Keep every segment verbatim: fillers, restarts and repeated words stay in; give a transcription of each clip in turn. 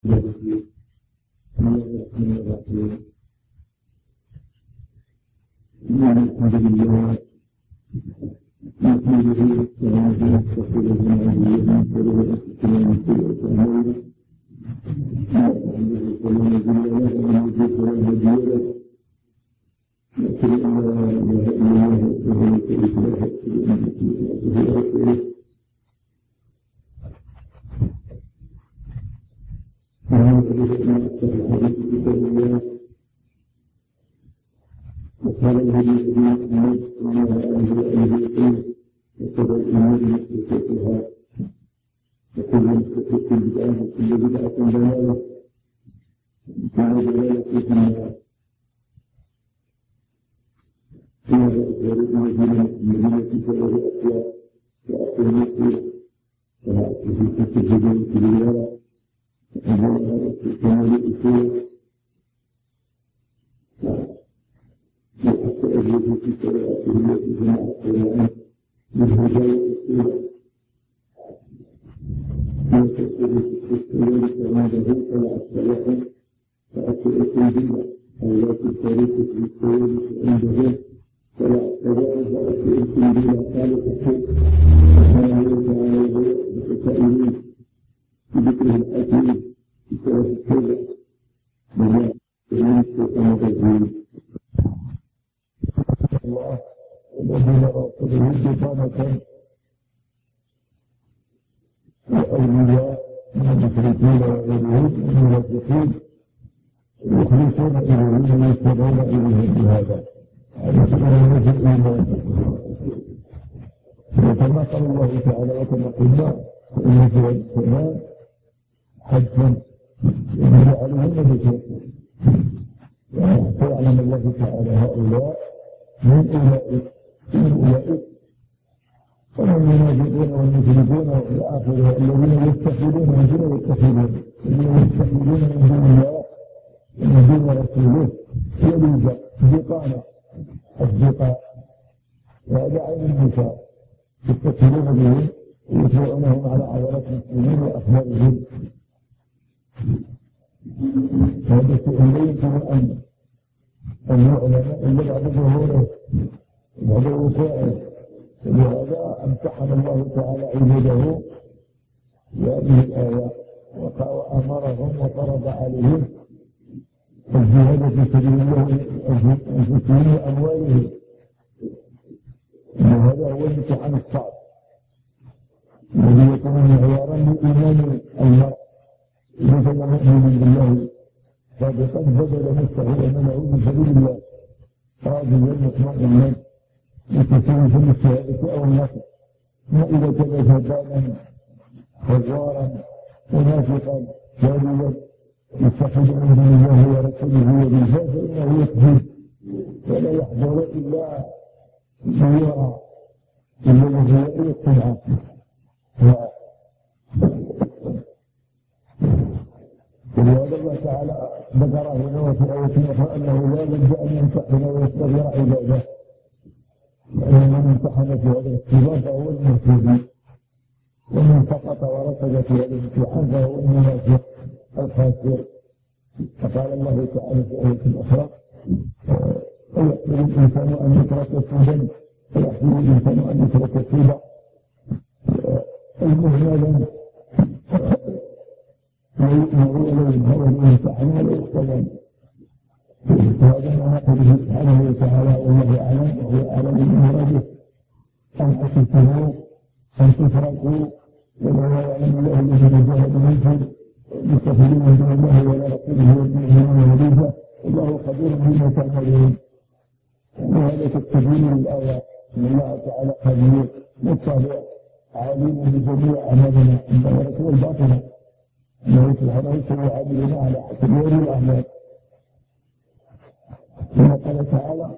بسم الله الرحمن الرحيم. الحمد لله نحمده ونستعينه ونستغفره ونعوذ بالله من شرور انفسنا ومن سيئات اعمالنا. من يهده فلا مضل له ومن يضلل فلا هادي له. أشهد أن لا إله إلا الله وحده لا شريك له وأشهد أن محمدا عبده ورسوله. وعلى آله وصحبه كتاب الله وقال الهدي هدي محمد صلى الله عليه وسلم وشر الأمور محدثاتها وكل محدثة بدعة وكل بدعة ضلالة وكل ضلالة في النار. هذا أكبر المدينة المدينة سائر الأشياء وأكثر المسجد وأكثر في كتب الجبل في الوراء وأنها كان للأصول وحتى أجل في سائر الأشياء جماعة القرآن بالهداية والسورة وتأثير في السورة عنده فلا أصلاح فأكثر بالله أو لا تشارك في السورة عنده فلا تبعد أكثر بالله قال تحيط وقال تعالى بتسائلين بذكره الأكيد في سورة التوبة بالله من الشيطان الرجيم. الله الذين رسله بطانة وأولياء من المشركين وغيرهم من المنافقين يخلصون إليهم ويتبعون إليهم بهذا هذا الإيمان. وكما قال الله تعالى وكما قلنا فإن في السماء حجا يجب عليهم بشيء ويعلم الله تعالى هؤلاء من أولئك من أولئك ومن المنافقون والمشركون إلى آخره الذين يتخذون من دون يتخذون الذين يتخذون من دون الله ومن دون رسوله وليجا بطانة أصدقاء وهذا عين النساء يتخذون بهم ويطلعونهم على عورات المسلمين وأخبارهم. هذا شيء لا يمكن أن أن يعلم إلا بعد ظهوره بعد وقوعه. ولهذا امتحن الله تعالى عباده بهذه الآيات وأمرهم وفرض عليهم الجهاد في سبيل الله أنفسهم وأموالهم. وهذا هو الامتحان الصعب الذي يكون معيارا لإيمان المرء إذا كان مؤمنا بالله صادقا بذل نفسه ومنعه من سبيل الله راضيا مطمئنا متسوفا بالشهادة أو النصر. ما إذا كان جبانا خزارا منافقا كاذبا يتخذ من دون الله ورسوله وبالله فإنه يكذب ولا يحضر إلا يرى الذي هو يتبعه. ولهذا الله تعالى ذكر هنا وفي آية أخرى أنه لا بد أن يمتحن ويستغفر عباده، لأن من امتحن في هذا الاختبار فهو المهتدي ومن سقط وركز في هذا الامتحان فهو المنافق الخاسر. فقال الله تعالى في آية أخرى ويحسب الإنسان أن يترك سودا ويحسب الإنسان أن يترك سودا المهملا ويؤمر إليه هو الممتحن ولا يقتدم. وهذا ما نقوله سبحانه وتعالى والله أعلم وهو أعلم بمراده. أن حسبتموه أن تفرقوا ولا يعلم الله الذين جاهدوا منكم يتخذون من دون الله ولا رسوله والمؤمنين وليجا والله خبير بما تعملون. وهذا تكتبين الآيات أن الله تعالى خبير مطلع عليم بجميع أعمالنا الظاهرة والباطنة أنه سبحانه يسوي عاملنا على حسب يوري الأعمال. ثم قال تعالى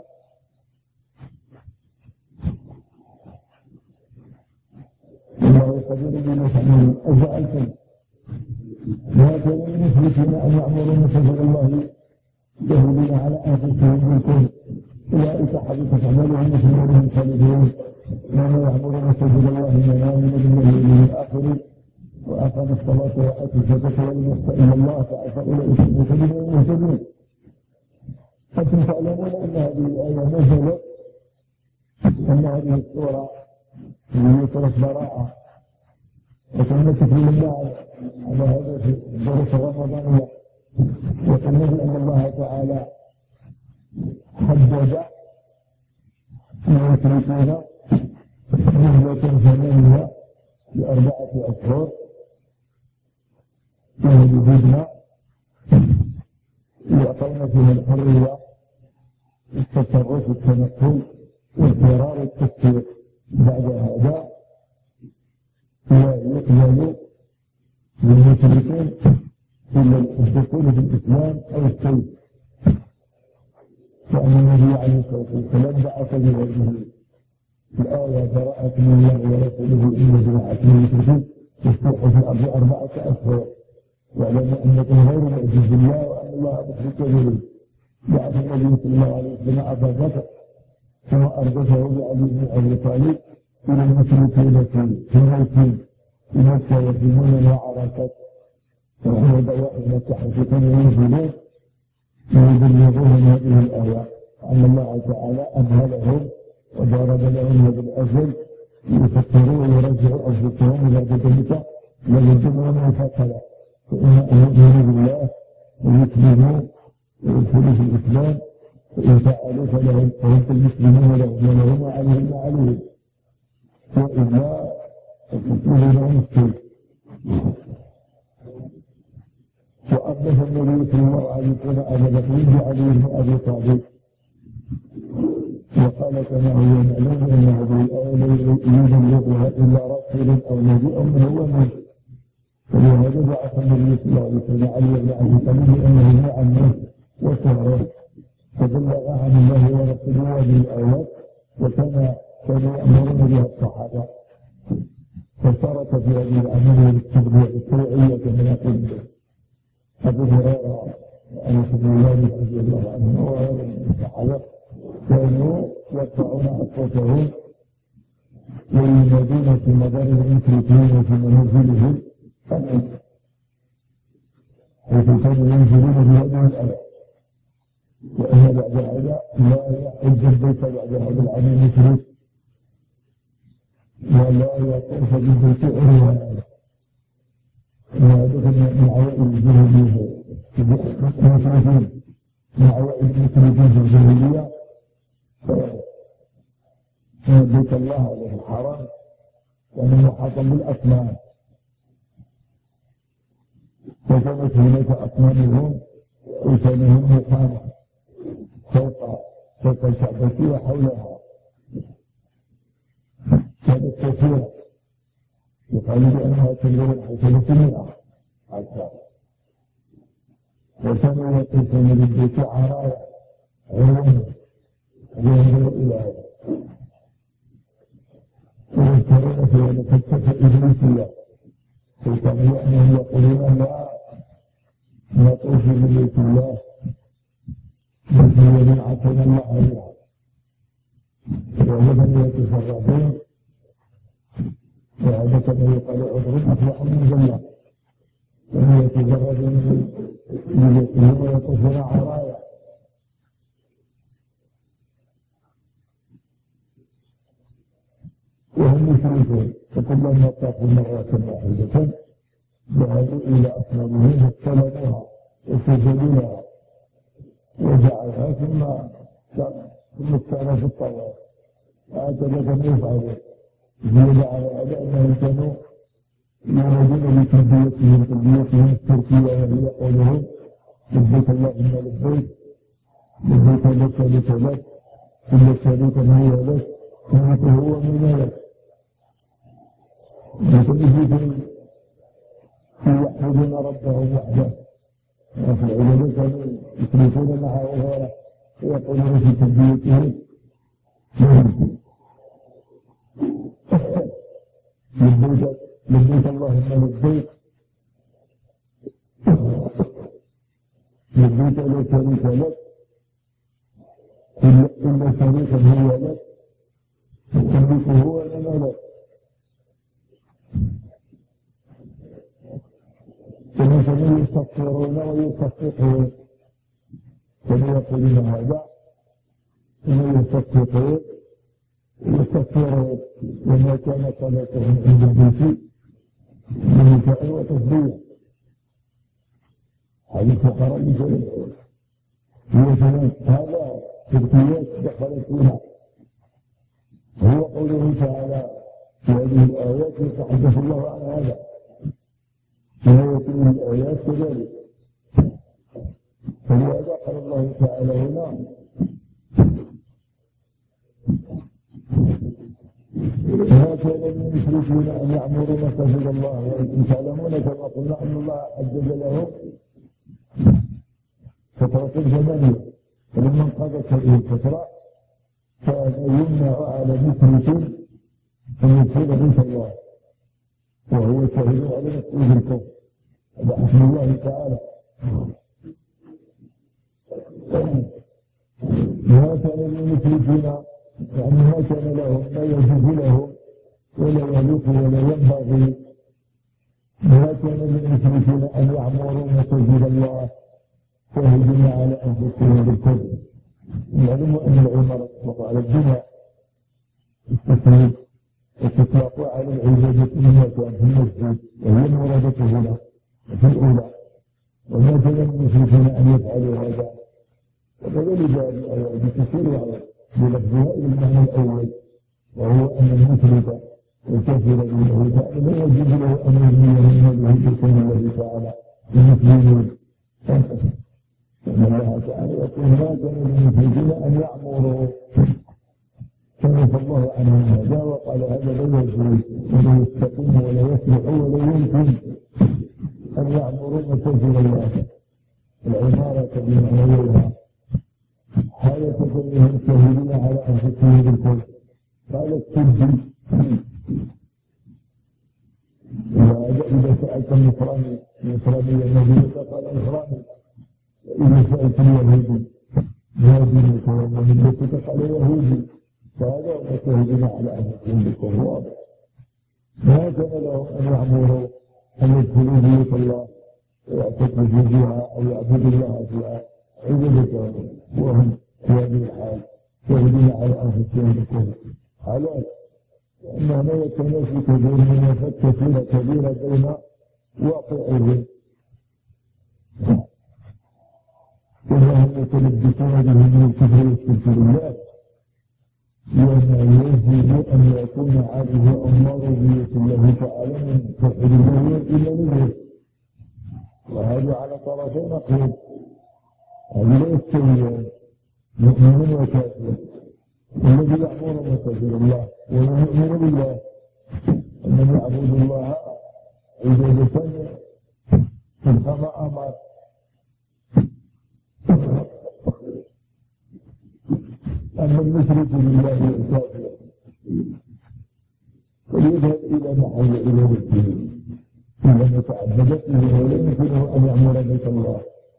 والله خبير بما تعملون. أجعلتم ما كان للمشركين أن يعمروا مساجد الله جاهدين على أنفسهم بالكفر أولئك حبطت أعمالهم وفي نارهم خالدون. وما يعمر مساجد الله من آمن بالله واليوم الآخر وأقام الصلاة وآتى الزكاة ولم يخش إلا الله فأولئك المهتدون. أنتم تعلمون أن هذه الآية نزلت أن هذه السورة هي سورة براءة، وكان تكلم الله على هذا في الدروس الرمضانية، وكان أن الله تعالى حدد المشركين مهلة ثمانية لأربعة أشهر فيه الهدنة يعطون فيها الحرية التصرف التنقل والفرار والتفكير. بعد هذا يقبل للمشركين إلا الدخول في الإسلام أو السيف، وأن النبي عليه الصلاة والسلام بعث بوجهه الآية براءة من الله ورسوله إن جماعة المشركين يفتحوا في الأرض أربعة أشهر واعلموا أنكم غير معجز الله وأن الله مخرج به. بعث النبي صلى الله عليه وسلم أبا بكر ثم أرجفه بعلي بن أبي طالب إلى المشركين في ميسين في مكة وفي منى وعرفات، وهو دوائر مكة حيث كانوا ينزلون ويبلغوهم هذه الآية أن الله تعالى أمهلهم وضرب لهم هذا الأجل ليفكروا ويرجعوا أنفسهم إلى ذلك ليجدون فقلا، فإنهم يؤمنوا بالله ويسلموا ويدخلوا في الإسلام، فإن فعلوا فلهم فهم المسلمون لهم ولهم عليهم ما عليهم، وإلا فالمسلمون لهم السيف. وأردف النبي صلى الله عليه وسلم أبا بكر بعلي بن أبي طالب وقال كما هو معلوم أن هذه الآية لا يبلغها إلا رسول أو نبي أو من هو منه، ولهذا بعث النبي صلى الله عليه وسلم علي بن أبي طالب لأنه مع الناس وشهره فبلغ عن الله ورسوله هذه الآيات، وكان كانوا يأمرون بها الصحابة، فشارك في هذه العملية بالتبليغ الشرعية كما يقول أبو هريرة وأنس بن مالك رضي الله عنه وغيرهم من الصحابة كانوا يرفعون أصواتهم وينادون في مدارس المشركين وفي منازلهم الأمن، حيث كانوا ينزلون بهذه الآية، وأن بعد هذا لا يحج البيت بعد هذا العام المشرك ولا يطوف بالبيت عريانا. وهذا من عوائد الجاهلية المشركين من عوائد المشركين في الجاهلية، فإن بيت الله عليه الحرام كان محاطا بالأصنام، وكانت هناك أصنامهم وكانهم مقامة فوق فوق الكعبة وحولها، كانت كثيرة يقال بأنها تنظر الحسنة مئة عشرة، وكانوا يقفون بالبيت عرايا عرونا وينظروا إلى هذا، ويذكرون في هذا فلسفة إبليسية، وكانوا أنهم يقولون لا نطوف ببيت الله بل هي من عطنا الله عليها، وهم يتصرفون، وهذا كما يقال عذر أفلح من جنة، وهم يتجردون من بيتهم ويطوفون عرايا. وهم مشركون، فكلما طافوا مرة واحدة ذهبوا إلى أصنامهم واستلموها وسجدوا لها وجعلها ثم ثم كان في الطواف، هكذا كانوا يفعلون. زيد على هذا أنهم كانوا ينادون بتلبيتهم تلبيتهم التركية، وهي قولهم لبيك اللهم لبيك لبيك لك لك لك كل شريك هو لك وملك هو من لك، وكل يحمدون ربهم وحده. وفي العلماء كانوا يشركون معه وغيره ويقولون في تلبيتهم لبيك لبيك اللهم لبيك لبيك لا شريك لك كل شريك هو لك والتمليك هو لنا لك. مثلا يكفرون ويصفقون، كما يقولون هذا إنه يصفقون ويكفرون وما كان صلاتهم عند البيت من فعل وتصديق. هذه الفقراء مثلا مثلا هذا تركيات دخلت فيها. هو قوله تعالى في هذه الآيات يتحدث الله عن هذا، وهو في الآيات كذلك. فلهذا قال الله تعالى هنا ما كان للمشركين أن يعمروا مساجد الله، وأنتم تعلمون كما قلنا أن الله حدد لهم فترة زمنية، فلما انقضت هذه الفترة كان يمنع على مشرك أن يدخل بيت الله وهو شهيد على نفسه بالكفر. هذا حكم الله تعالى. ما كان للمشركين يعني ما كان لهم ما يجوز لهم ولا يليق ولا ينبغي، ما كان للمشركين أن يعمروا مساجد الله شاهدين على أنفسهم بالكفر. يعلم أن العمر تطلق على الدنيا التكليف وتطلق على العبادة مما كان في المسجد، وهي المرادة هنا في الأولى. وما كان للمشركين أن يفعلوا هذا، وكذلك الآيات تشير على بلفظها إلى المعنى الأول، وهو أن المشرك الكافر بالله تعالى لا يجوز له أن يبني من ماله بكل الله تعالى المسلمين. إن الله تعالى يقول ما كان للمشركين أن يعمروا، كشف الله عنهم هذا وقال هذا لا يجوز ولا يستقيم ولا يصلح ولا يمكن أن يعمروا مساجد الله. العمارة بمعنيها حالة كونهم شاهدين على أنفسهم بالكفر. قال السدي وهذا إذا سألت النصراني النصراني الذي قال النصراني إذا سألت اليهودي ما دينك وما ملتك قال يهودي، فهذا هم شاهدين على أنفسهم بالكفر واضح. ما كان لهم أن يعمروا أن يدخلوا بيوت الله ويعتكفوا فيها أو يعبدوا الله فيها عبادة وهم في هذه الحال شاهدين على أنفسهم بالكفر. علاش؟ لأنه لا يتنافى كثير منافات كثيرة كبيرة بين واقعهم، وهم يتلبسون به من الكفر والشرك بالله، لأنه يجب أن يكون عليه أمر بيت الله تعالى من توحيد الله إلا لله، وهذا على طرفين نقيض. هذا لا يستوي مؤمن وكافر. الذي يعمر مساجد الله ويؤمن بالله أن يعبد الله عبادة كما أمر. أما المشرك بالله والكافر فليذهب إلى محل إلى مسجد إذا متعبدت به ولا يمكنه أن يعمر بيت الله.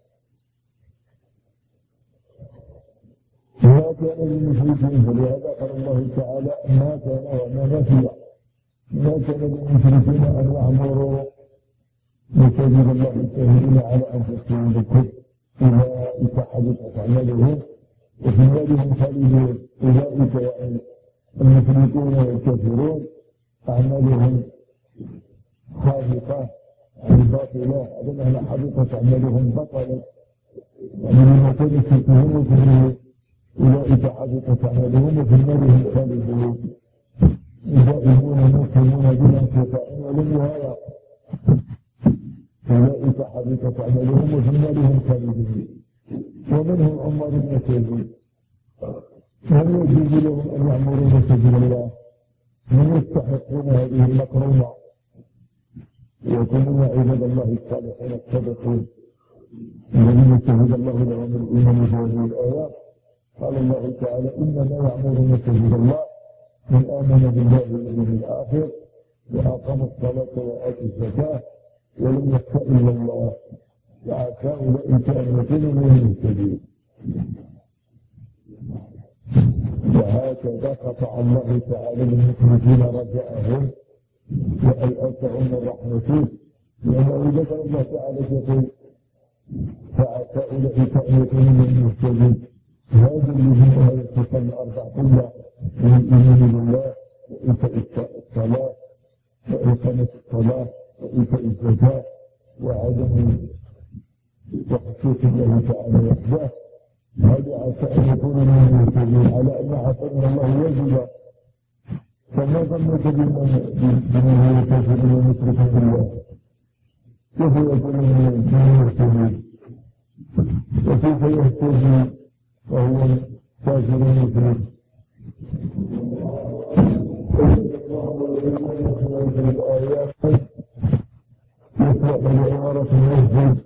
ما كان للمشركين، فلهذا قال الله تعالى ما كان وما نفي. ما كان للمشركين أن يعمروا مساجد الله شاهدين على أنفسهم بالكفر أولئك حبطت أعمالهم وفي مالهم خالدون. أولئك يعني المشركون والكافرون أعمالهم حابطة يعني باطلة، هذا معنى حبطت أعمالهم بطلت يعني لما كان شركهم وكفرهم. أولئك حبطت أعمالهم وفي مالهم خالدون دائمون مسلمون بلا انقطاع ولا نهاية. أولئك حبطت أعمالهم وفي مالهم خالدون. ومنهم عمار المساجد، هل يجوز لهم أن يعمروا مساجد الله؟ من يستحقون هذه المكرمة ويكونون عباد الله الصالحين الصادقين الذين شهد الله لهم الإيمان في هذه الآيات. قال الله تعالى إنما يعمر مساجد الله من آمن بالله واليوم الآخر وأقام الصلاة وآتى الزكاة ولم يخش إلا الله وعسى أولئك أن يكونوا من المهتدين. وهكذا قطع الله تعالى للمشركين رجاءهم وأيأسهم من رحمته لأنه ذكر الله تعالى يقول فعسى أولئك أن يكونوا من المهتدين. هذا الذين يتصل أربع قلة من الإيمان بالله وإيتاء الصلاة وإقامة الصلاة وإيتاء الزكاة وعدم وخصوص الله تعالى وحده. هذا عسى أن يكونوا من المهتدين على أن عصمنا الله واجبا. فما ظنك بمن هو كافر ومشرك بالله؟ كيف يكون من المهتدين؟ وكيف يهتدي وهو كافر ومشرك؟ الآيات يطلق لعمارة المسجد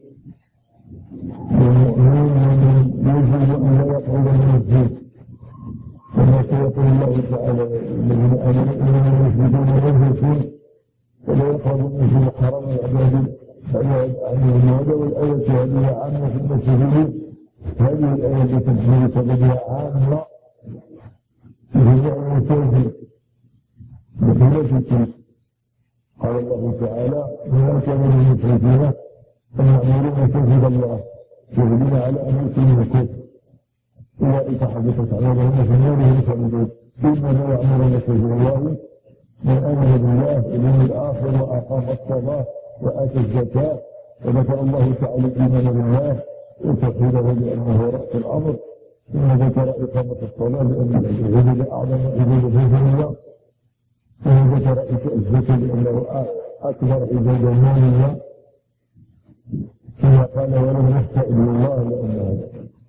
والمؤمنين يجب أن لا يقعد المسجد كما سيقول الله تعالى الذين آمنوا إنما المسجدون ينجسون ولا يقربوا المسجد الحرام العباد فأيها عنهم. هذا والآية هذه عامة في المسجدين. هذه الآية التي تجري فقدها عامة في جميع المساجد بخلاف. قال الله تعالى وما كان للمشركين أن يعمروا مساجد الله يهدون على أنفسهم الكفر أولئك حبطت أعمالهم في النار هم خالدون. إنما يعمر مساجد الله من آمن بالله واليوم الآخر وأقام الصلاة وآتى الزكاة وذكر الله تعالى الإيمان بالله وتوحيده لأنه رأس الأمر. ثم ذكر إقامة الصلاة لأن العبادة أعظم عبادة في الله. ثم ذكر إيتاء الزكاة لأنه أكبر عبادة مالية. ثم قال ولم يخشى إلا الله لأنه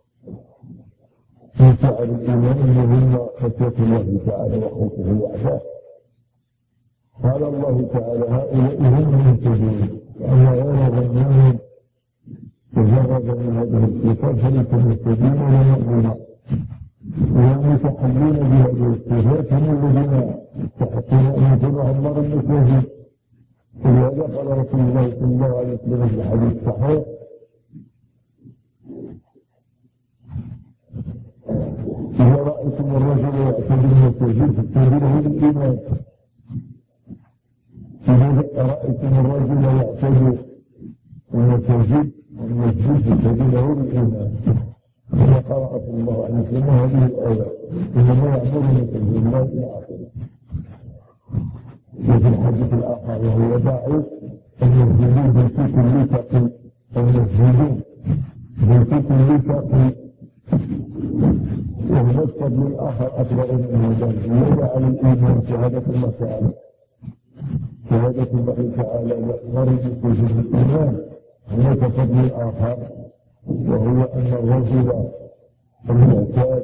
من شعر الإيمان مهم خشية الله تعالى وخوفه وعفاه. قال الله تعالى هؤلاء هم المهتدون وأن غير ظنهم تجرد من هذه الصفات فليس مهتدين ولا مؤمنين. والمتحلين بهذه الصفات هم الذين يستحقون أن يكونوا عمار المساجد. ولهذا قال رسول الله صلى الله عليه وسلم في الحديث الصحيح إذا رأيتم الرجل يعتدي المساجد فاستهدره بالإيمان. إذا رأيتم الرجل يعتدي المساجد والمسجد فاستهدره بالإيمان. كما قرأ صلى الله عليه وسلم هذه الآية إنما يعمر مساجد الله إلى آخره. وفي الحديث الآخر وهو ضعيف المسجدين بيتوت اللي تقي المسجدين بيتوت اللي تقي وهذا الفضل الآخر أكبر من ذلك. يجعل الإيمان شهادة الله تعالى شهادة الله تعالى يأمر بسجود الإيمان. هناك فضل آخر وهو أن الرجل المعتاد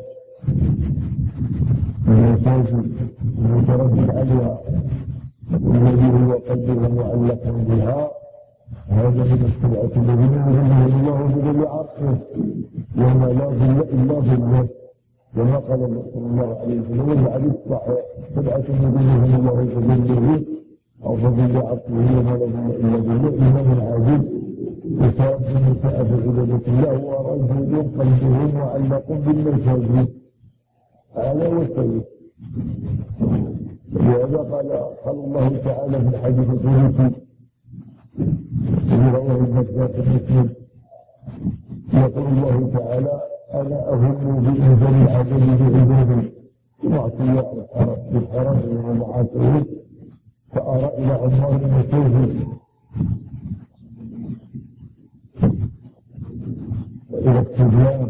المساجد المتردد عليها والذي هو قلبه معلق بها هذا من السبعة الذين يظلهم الله بظل عرشه يوم لا ظل إلا ظله. وما قال صلى الله عليه وسلم الحديث الصحيح سبعة يظلهم الله بظله أو بظل عرشه يوم لا ظل إلا ظله. إمام عاجز يصاب النساء بعبادة الله ورجل قلبه معلق بالمساجد هذا هو السيد. ولهذا قال قال الله تعالى في الحديث القدسي الذي رواه البزار في مسلم يقول الله تعالى أنا أهم بإنزال العذاب بعبادي ومعصية بالحرام والمعاصي فأرى إلى عمار المساجد وإلى الصبيان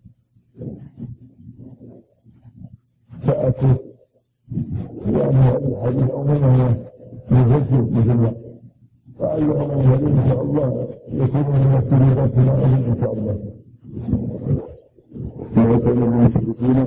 فأتوا يعني هذا الحديث أمامنا يذكر بجمع فأي أمام هذه إن شاء الله يكون من السبيلات لا أمين إن شاء الله. وكان من المشركين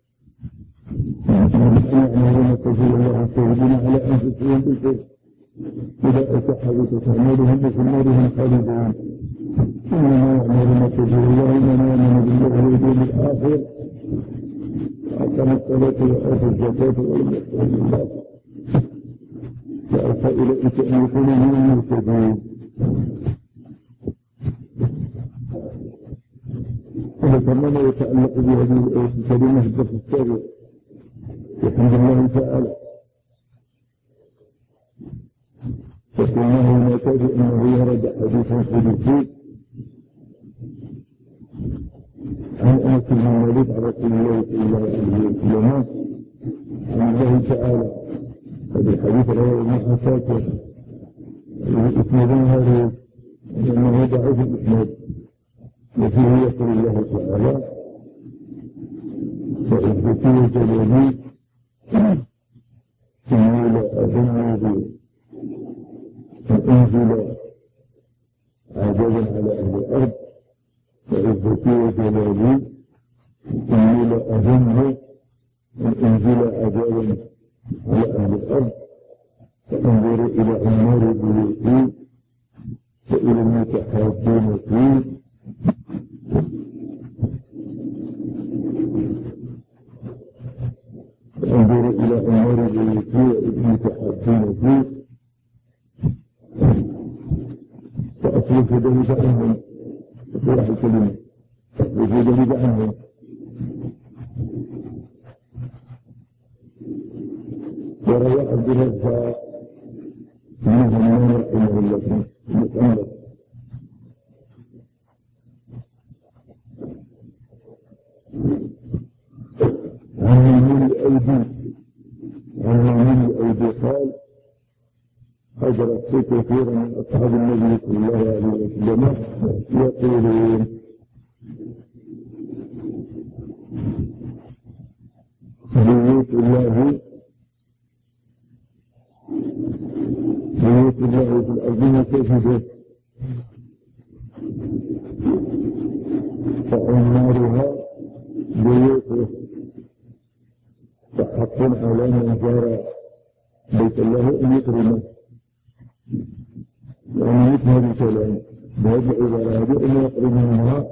يعملون تجيء الله الشاهدين على أنفسهم بالكفر إذا أتحدث تعمالهم وفي النار خالدون. إنما يعملون تجيء الله إنما يؤمن بالله واليوم الآخر وأقام الصلاة وآتى الزكاة ولم يخشى إلا الله فأوصى أولئك أن يكونوا من المهتدين. وذكرنا ما يتعلق بهذه الآية الكريمة في الدرس السابق بحمد الله تعالى. فإنه نعتقد أنه يرد حديث قدسي عن أنس بن مالك عن رسول الله صلى الله عليه وسلم عن الله تعالى. هذا الحديث رواه ابن حساكر الإسنادين هذا لأنه ضعيف الإسناد، وفيه يقول الله تعالى: فإذ جلالي إني لأظن فأنزل عذابا على أهل الأرض، فعزتي وجلالي إني لأظن أن أنزل عذابا على أهل الأرض، فأنظر إلى أنوار بيوتي وإلى المتحابين فيه فأنظر إلى أنوار بيوتي وإلى المتحابين فيه فأصلح ذلك عنهم. أصلح الكلمة أصلح ذلك عنهم. وروى عبد الرزاق منه من رحمه الله متأمل عن يمين الأيدي عن يمين الأيدي قال: حضرت كثيرا من أصحاب النبي صلى الله عليه وسلم يقولون: بيوت الله بيوت الله في الأرض مساجد فعمارها بيوته، فحق على من جار بيت الله أن يكرمه. يعني مثل هذا الكلام بهذه العبارة أن يقرب منها،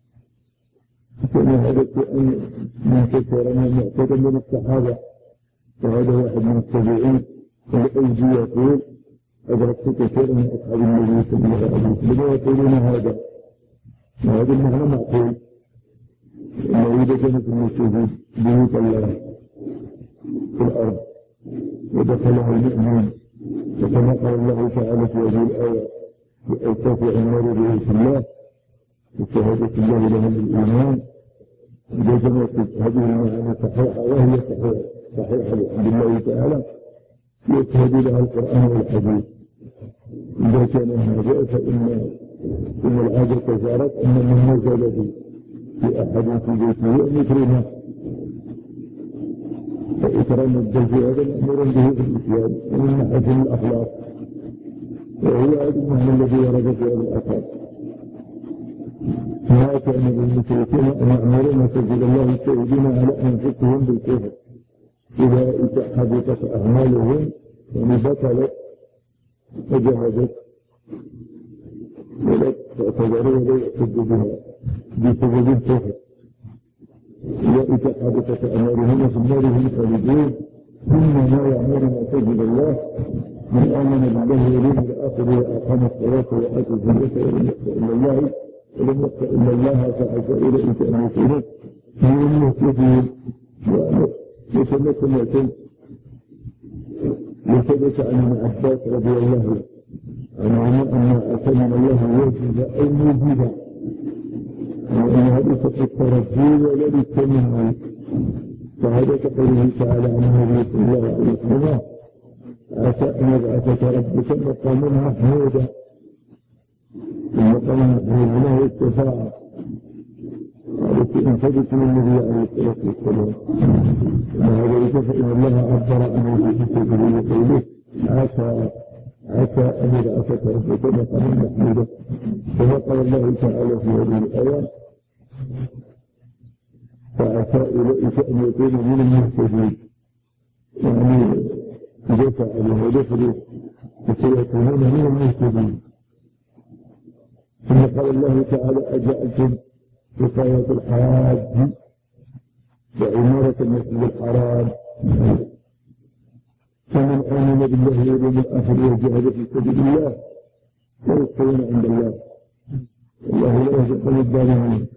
كما هذا أن من كثير من معتقد من الصحابة، وهذا واحد من التابعين الأيدي يقول: أدركت كثير من أصحاب النبي صلى الله عليه وسلم يقولون هذا، وهذا المعنى معقول، أنه إذا كانت المسجد بيوت الله في الأرض ودخلها المؤمن، وكما قال الله تعالى في هذه الآية: بأوصاف أنوار بيوت الله وشهادة الله لهم الإيمان. إذا كانت هذه المعاني صحيحة، وهي صحيحة صحيحة بحمد الله تعالى، يشهد لها القرآن والحديث. إذا كان هذا فإن إن العادة جارت أن من نزل في أحد في بيته أن يكرمه، فإكرام الضيف هذا مأمور به في الإسلام ومن محاسن الأخلاق، وهو هذا المعنى الذي ورد في هذا الأثر. ما كان للمشركين أن يعمروا مساجد الله الشاهدين على أنفسهم بالكفر، أولئك حبطت أعمالهم يعني بطلت وجهدت ولا تعتبروا ولا يعتدوا بها بسبب الكفر. أولئك حبطت أعمالهم وفي النار هم خالدون. إنما يعمر مساجد الله من آمن بالله واليوم الآخر وأقام الصلاة وآتى الزكاة ولم يخش إلا الله ولم يخش إلا الله فعسى أولئك أن يكونوا من المهتدين. وثبت معتم وثبت عن ابن عباس رضي الله عنه أن أتمنى الله وجد أو موجدا، وأنها ليست للترجي ولا للتمني. فهذا كقوله تعالى عن النبي صلى الله عليه وسلم: عسى أن يبعثك ربك مقاما محمودا. المقام المحمود له الشفاعة التي انفذت من النبي عليه الصلاة والسلام. وهذا فإن الله عبر عنه في كتابه وقوله: عسى عسى أن يبعثك ربك مقاما محمودا. كما قال الله تعالى في هذه الآية: فعسى أولئك أن يكونوا من المهتدين. يعني إذا فعلوا ودخلوا فسيكونون من المهتدين. ثم قال الله تعالى: أجعلتم وقاية الحاج وعمارة المسجد الحرام فمن آمن بالله واليوم الآخر وجاهد في سبيل الله فيستوون عند الله، والله لا يهدي القوم الظالمين.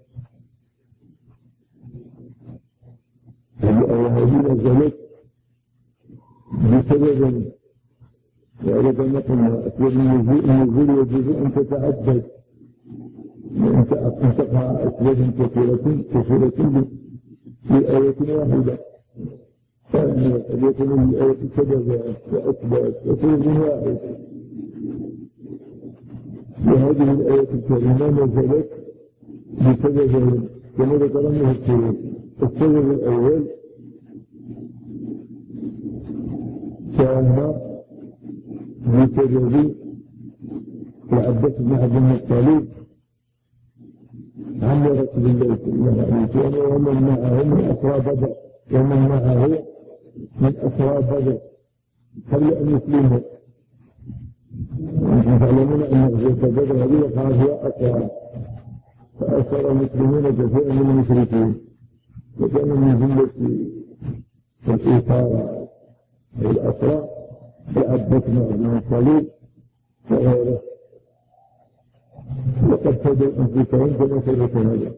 هذه نزلت بسبب وإذا ما قلنا أسباب النزول يجوز أن تتعدد، أن تقع أسباب كثيرة كثيرة لآية واحدة، فقد يكون الآية سببات وأسباب وسبب واحد. وهذه الآية الكريمة نزلت بسببين كما ذكر المفسرون. السبب الأول كان بسبب العباس بن عبد المطلب عم رسول الله صلى الله عليه وسلم ومن معه من أسرى بدر، ومن معه من أسرى بدر قبل أن يسلموا. وانتم تعلمون أن غزوة بدر هذه وقع فيها أسرى، فأسر المسلمين كثيرا من المشركين، وكان من جملة الإثارة والأسرى العباس بن عبد المطلب وغيره، وقد فدوا أنفسهم كما ثبت هذا.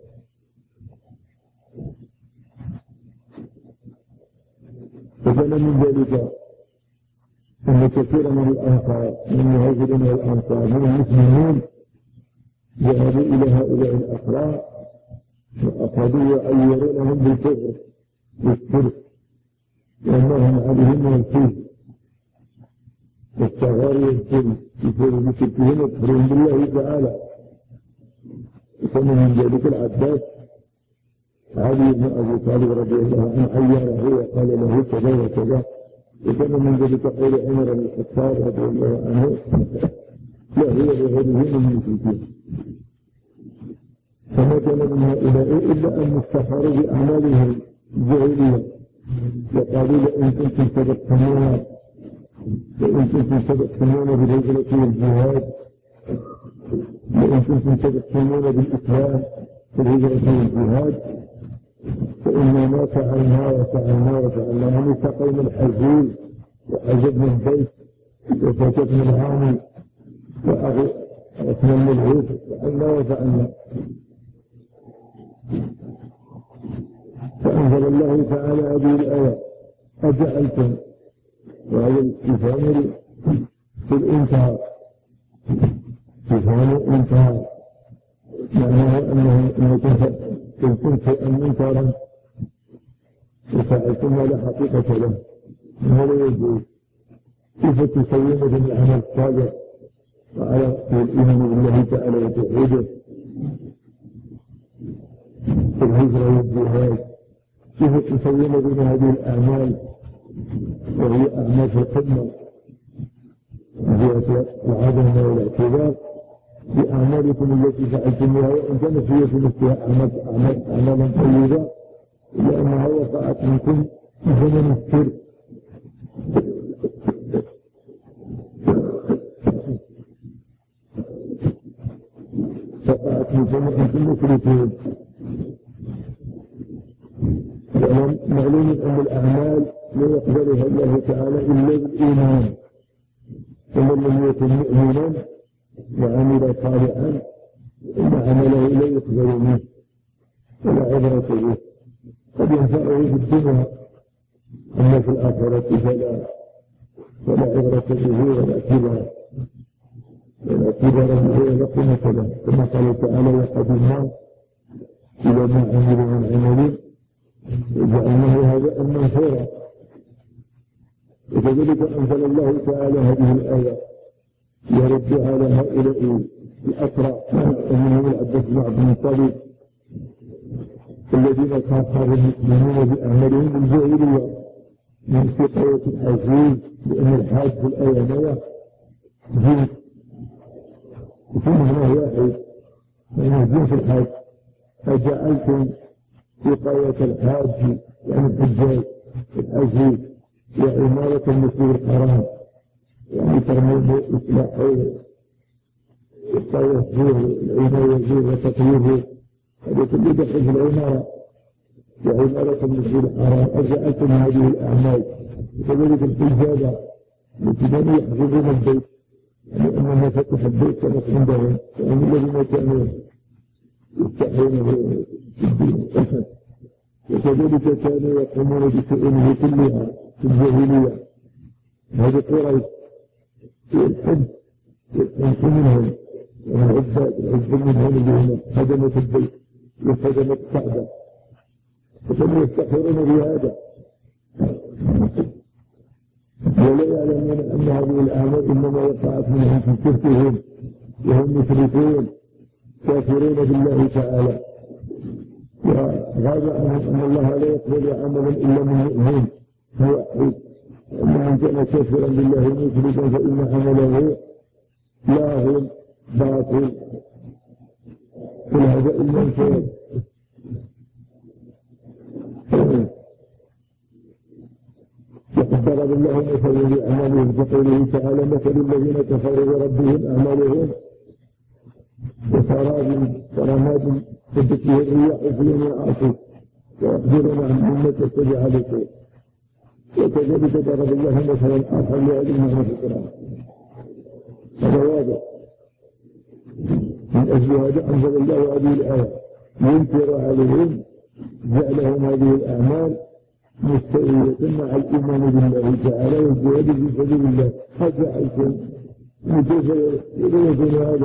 وكان من ذلك أن كثيرا من الأنصار من المهاجرين والأنصار من المسلمين ذهبوا إلى هؤلاء الأسرى وأخذوا يعيرونهم بالكفر والشرك، لأنهم عليهم من الكفر والصغار والسن بسبب شركهم وكفرهم بالله تعالى. وكان من ذلك العباس علي بن أبي طالب رضي الله عنه عيره وقال له كذا وكذا. وكان من ذلك قول عمر بن الخطاب رضي الله عنه لا هو لغيره من المشركين. فما كان من هؤلاء إلا أن استخاروا بأعمالهم الجاهلية وقالوا لئن كنتم تدخلون لئن كنتم تدخلون بالهجرة والجهاد، لئن كنتم تدخلون بالإسلام بالهجرة والجهاد، فإنا ما فعلنا وفعلنا وفعلنا هم سقينا الحزين وحجبنا البيت وفاتتنا العام وأثنى العيد وفعلنا وفعلنا. فأنزل الله تعالى هذه الآية أجعلتم، وهذا الاستفهام في الانتهاء، استفهام الانتهاء معناه أنه إنكم كنتم شيئا منكرا وفعلتم ما لا حقيقة له، وهذا يجوز. كيف تسوون بالعمل الصالح وعلى الإيمان بالله تعالى وتوحيده في الهجرة والجهاد؟ كيف تسوون بين هذه الأعمال وهي أعمال في الخدمة جهة العظمة والاعتبار بأعمالكم التي فعلتموها، وإن كانت هي في نفسها أعمالا طيبة إلا أنها وقعت منكم في زمن الشرك. وقعت منكم وأنتم مشركون. معلوم أن الأعمال لا يقبلها الله تعالى إلا بالإيمان، ومن لم يكن مؤمنا وعمل صالحا إن عمله لا يقبل منه ولا عبرة به، قد ينفعه في الدنيا أما في الآخرة فلا ولا عبرة به ولا كبر ولا كبر به ولا قيمة له، كما قال تعالى وقدمنا إلى ما عملوا من عمل وجعلناه هباء منثورا. وكذلك أنزل الله تعالى هذه الآية يرد على هؤلاء الأسرى ومنهم العباس بن عبد المطلب الذين كفروا المسلمين بأعمالهم بالجاهلية من سقاية الحجيج، لأن الحاج في الآية نوع جنس وكلهم واحد لأنه جنس الحاج. فجعلتم سقاية الحاج يعني الحجاج الحجيج وعمارة المسجد الحرام يعني ترميمه إصلاحه وتوفيه العناية به وتطويره، هذا كله دخل في العمارة وعمارة المسجد الحرام. أجعلتم هذه الأعمال وكذلك الحجاجة التي كانوا يحفظون البيت، يعني أن مفاتيح البيت كانت عندهم، يعني الذين كانوا يستحيون في الدين. وكذلك كانوا يقومون بشؤونه كلها في الجاهلية. هذه قريش والحب والحب منهم والعباد العباد منهم اللي هم خدمة البيت وخدمة الكعبة فكانوا يفتخرون بهذا ولا يعلمون أن هذه الأعمال إنما وقعت منهم في كفرهم وهم مشركون كافرون بالله تعالى وغاب عنهم أن الله لا يقبل عملا إلا من مؤمن فوحيد وأن من كان كافرا بالله مشركا فإن عمله لاغ باطل قل هذا إلا الخير وقد ضرب الله مثلا لأعمالهم كقوله تعالى مثل الذين كفروا بربهم أعمالهم وسراب كرماد تدك به الرياح في يوم عاصف ويخبرون عن أمة تتبع بكم وكذلك ضرب الله مثلا آخر لهذه المعنى في القرآن هذا واضح من أجل هذا أنزل الله هذه الآية ينكر عليهم جعلهم هذه الأعمال مستوية مع الإيمان بالله تعالى والجهاد في سبيل الله فجعلتم كيف يكون هذا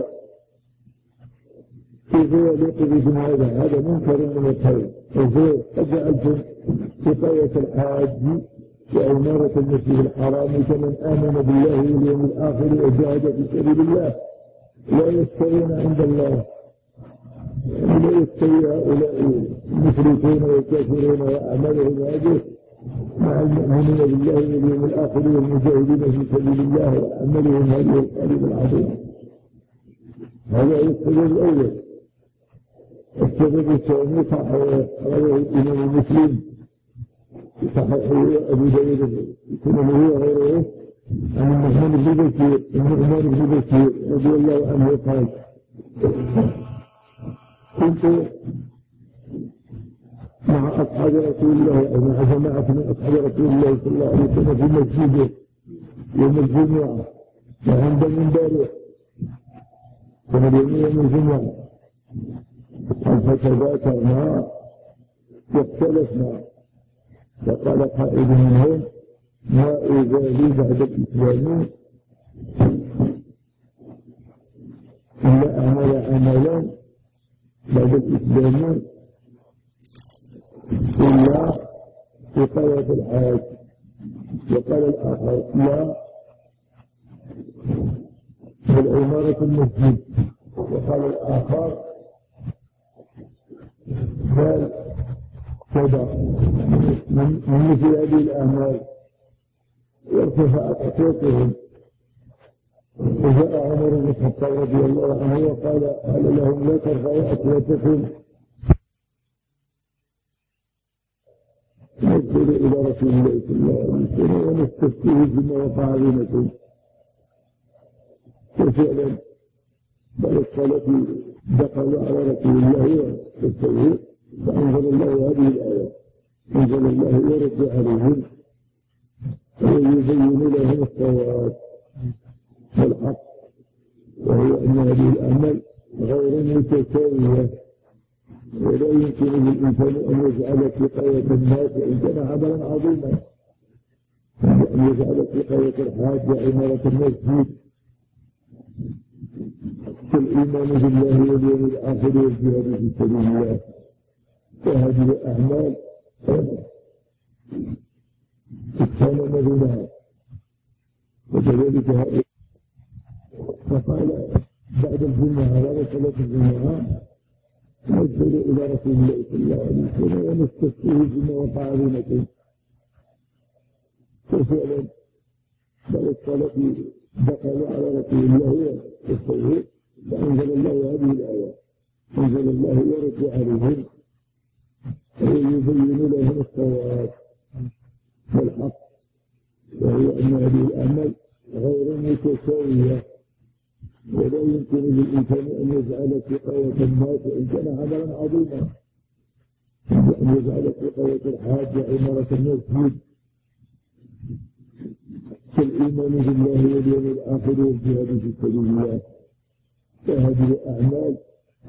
كيف يليق بكم هذا هذا منكر من الخير فجعلتم سقاية الحاج وعمارة المسجد الحرام كمن آمن بالله واليوم الآخر وجاهد في سبيل الله لا يستوون عند الله لا يستوي هؤلاء المشركون والكافرون وأعمالهم هذه مع المؤمنين بالله واليوم الآخر والمجاهدين في سبيل الله وأعمالهم هذه الكلمة العظيمة هذا هو السبب الأول. السبب الثاني رواه الإمام مسلم في صحيحه أبو داود سننه وغيره عن النعمان بن بشير النعمان بن بشير رضي الله عنه قال كنت مع أصحاب رسول الله أو مع جماعة من أصحاب رسول الله صلى الله عليه وسلم في مسجده يوم الجمعة وعند منبره كان يوم الجمعة فتذاكرنا واختلفنا فقال قائد منهم ما أبالي بعد الإسلام إلا أعمل عملا بعد الإسلام إلا سقاية الحاج. وقال الآخر لا بل عمارة المسجد. وقال الآخر بل كذا من مثل هذه الأعمال وارتفعت أصواتهم. وجاء عمر بن الخطاب رضي الله عنه وقال قال لهم لا ترفعوا أصواتكم ندخل إلى رسول الله صلى الله عليه وسلم ونستفتيه بما وقع بينكم. وفعلا بعد الصلاة دخلوا على رسول الله واستفتوه فأنزل الله هذه الآية أنزل الله يرد عليهم ويبين لهم الصواب والحق وهو أن هذه الأعمال غير متساوية ولا يمكن للإنسان أن يجعل سقاية الناس وإن كان عملا عظيما أن يجعل سقاية الحاج وعمارة المسجد كالإيمان بالله واليوم الآخر والجهاد في سبيل الله. وهذه الأعمال اغتنم بها وكذلك هؤلاء. فقال بعد الجمعة بعد صلاة الجمعة ندخل إلى رسول الله صلى الله عليه وسلم ونستفتيه بما وقع بينكم. وفعلا بعد الصلاة دخلوا على رسول الله واستفتوه فأنزل الله هذه الآية أنزل الله يرد عليهم ويبين لهم الصواب والحق وهو أن هذه الأعمال غير متساوية ولا يمكن للإنسان أن يجعل سقاية الناس وإن كان عملا عظيما أن يجعل سقاية الحاج وعمارة المسجد كالإيمان بالله واليوم الآخر والجهاد في سبيل الله. فهذه الأعمال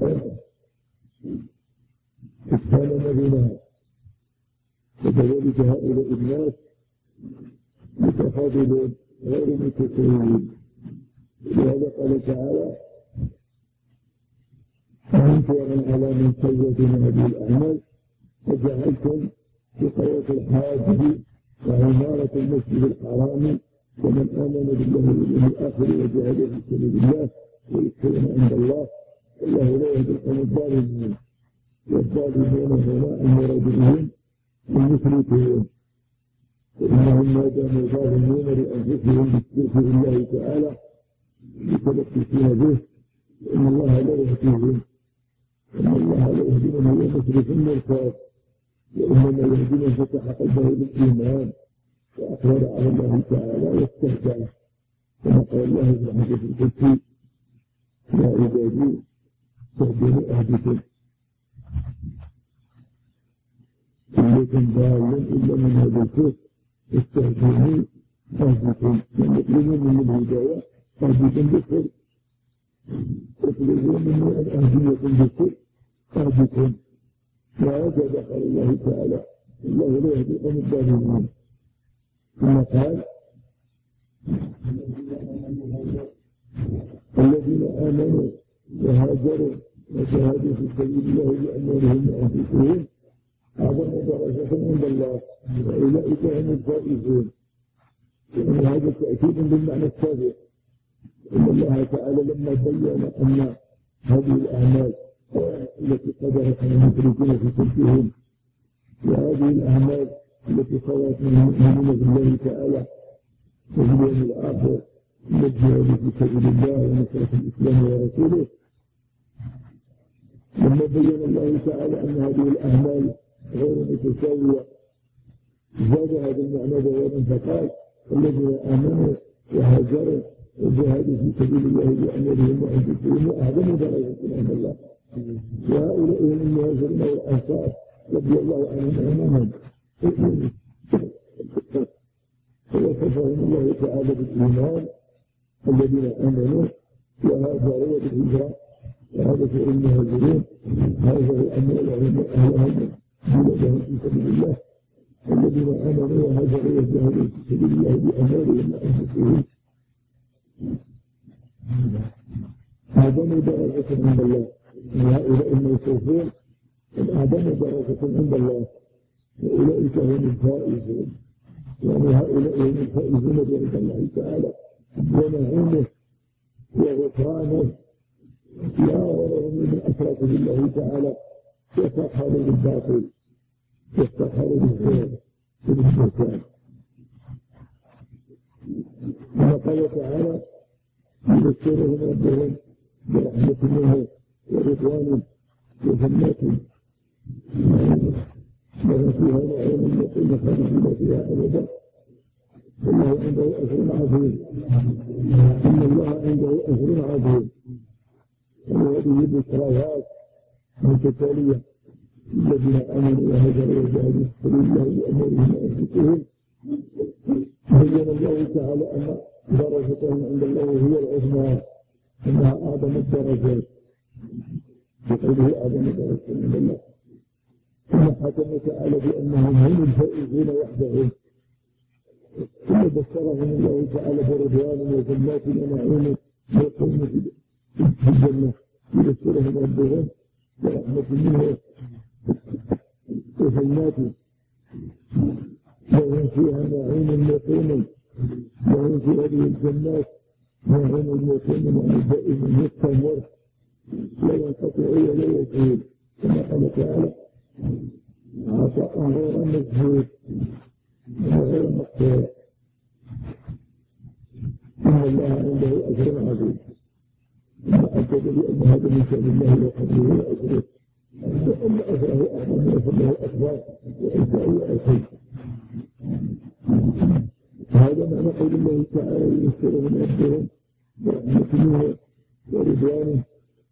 اغتنم بها وكذلك هؤلاء الناس متفاضلون غير متساويين ولهذا قال تعالى وانكرا على من سوّتنا هذه الأعمال وجعلتم سقاية الحاج وعمارة المسجد الحرام ومن آمن بالله واليوم الآخر وجاهد في سبيل الله ويذكرون عند الله والله لا يهدي القوم الظالمين والظالمون هنا المراد بهم المشركون فإنهم ما داموا ظالمين لأنفسهم بالشرك بالله تعالى متلبسين به فإن الله لا يهديهم إن الله لا يهدي من هو مسرف مرتاب وإنما يهدي من فتح قلبه بالإيمان وأقبل على الله تعالى واستهدى كما قال الله في الحديث القدسي يا عبادي استهدوني أهدكم كلكم ضال إلا من هذا الكفر استهدوني أهدكم من يطلبون من الهداية أهدكم بالكفر يطلبون مني أن أهديكم بالكفر أهدكم وهكذا قال الله تعالى الله لا يهدي القوم الظالمين ثم قال الذين آمنوا وهاجروا وجاهدوا في سبيل الله بأموالهم وأنفسهم أعظم درجة عند الله وأولئك هم الفائزون لأن هذا تأكيد بالمعنى السابق إن الله تعالى لما بين أن هذه الأعمال التي قدرت من المشركين في تركهم وهذه الأعمال التي صارت من المؤمنين بالله تعالى وفي اليوم الآخر والجهاد في سبيل الله ونصرة الإسلام ورسوله لما بين الله تعالى أن هذه الأعمال غير متساوية زاد هذا المعنى بيانا فقال الذين آمنوا وهاجروا وجاهدوا في سبيل الله بأموالهم وأنفسهم أعظم درجة عند الله وهؤلاء هم المهاجرين والأنصار رضي الله عنهم أمامهم ووصفهم الله تعالى بالإيمان الذين آمنوا وهاجروا بالهجرة وهذا فعل المهاجرين هاجروا أموالهم وأهلهم بلادهم في سبيل الله الذين آمنوا وهاجروا وجاهدوا في سبيل الله بأموالهم وأنفسهم أعظم درجة عند الله وهؤلاء الموصوفون أعظم درجة عند الله وأولئك هم الفائزون يعني هؤلاء هم الفائزون برضا الله تعالى ونعيمه وغفرانه لا ولهم من أشركوا بالله تعالى يستحقروا بالباطل يستحقروا بالخير وبالشركان كما قال تعالى يذكرهم ربهم برحمة منه ورضوان وجنات لهم فيها نعيم يقيم خالدين فيها أبدا والله عنده أجر عظيم إن الله عنده أجر عظيم وهذه البشريات متتالية الذين آمنوا وهاجروا وجاهدوا في سبيل الله بأموالهم وأنفسهم بين الله تعالى أن درجتهم عند الله هي العظمى إنها أعظم الدرجات بقوله أعظم درجة عند الله ثم حكم تعالى بأنهم هم الفائزون وحدهم ثم بشرهم الله تعالى برضوان وجنات ونعيم ويقوم في الجنة يبشرهم ربهم برحمة منه وجنات وهم فيها نعيم مقيم وهم في هذه الجنات نعيم مقيم وعزائم مستمر لا ينقطع ولا يزول كما قال تعالى عطاء غير مجهود وغير مقطوع إن الله عنده أجر عظيم ثم أكد بأن هذا من شأن الله وقدره وأجره وأن أجره أعظم وفضله أكبر وإنساء أكيد هذا معنى قول الله تعالى يذكرهم ربهم برحمة منه ورضوانه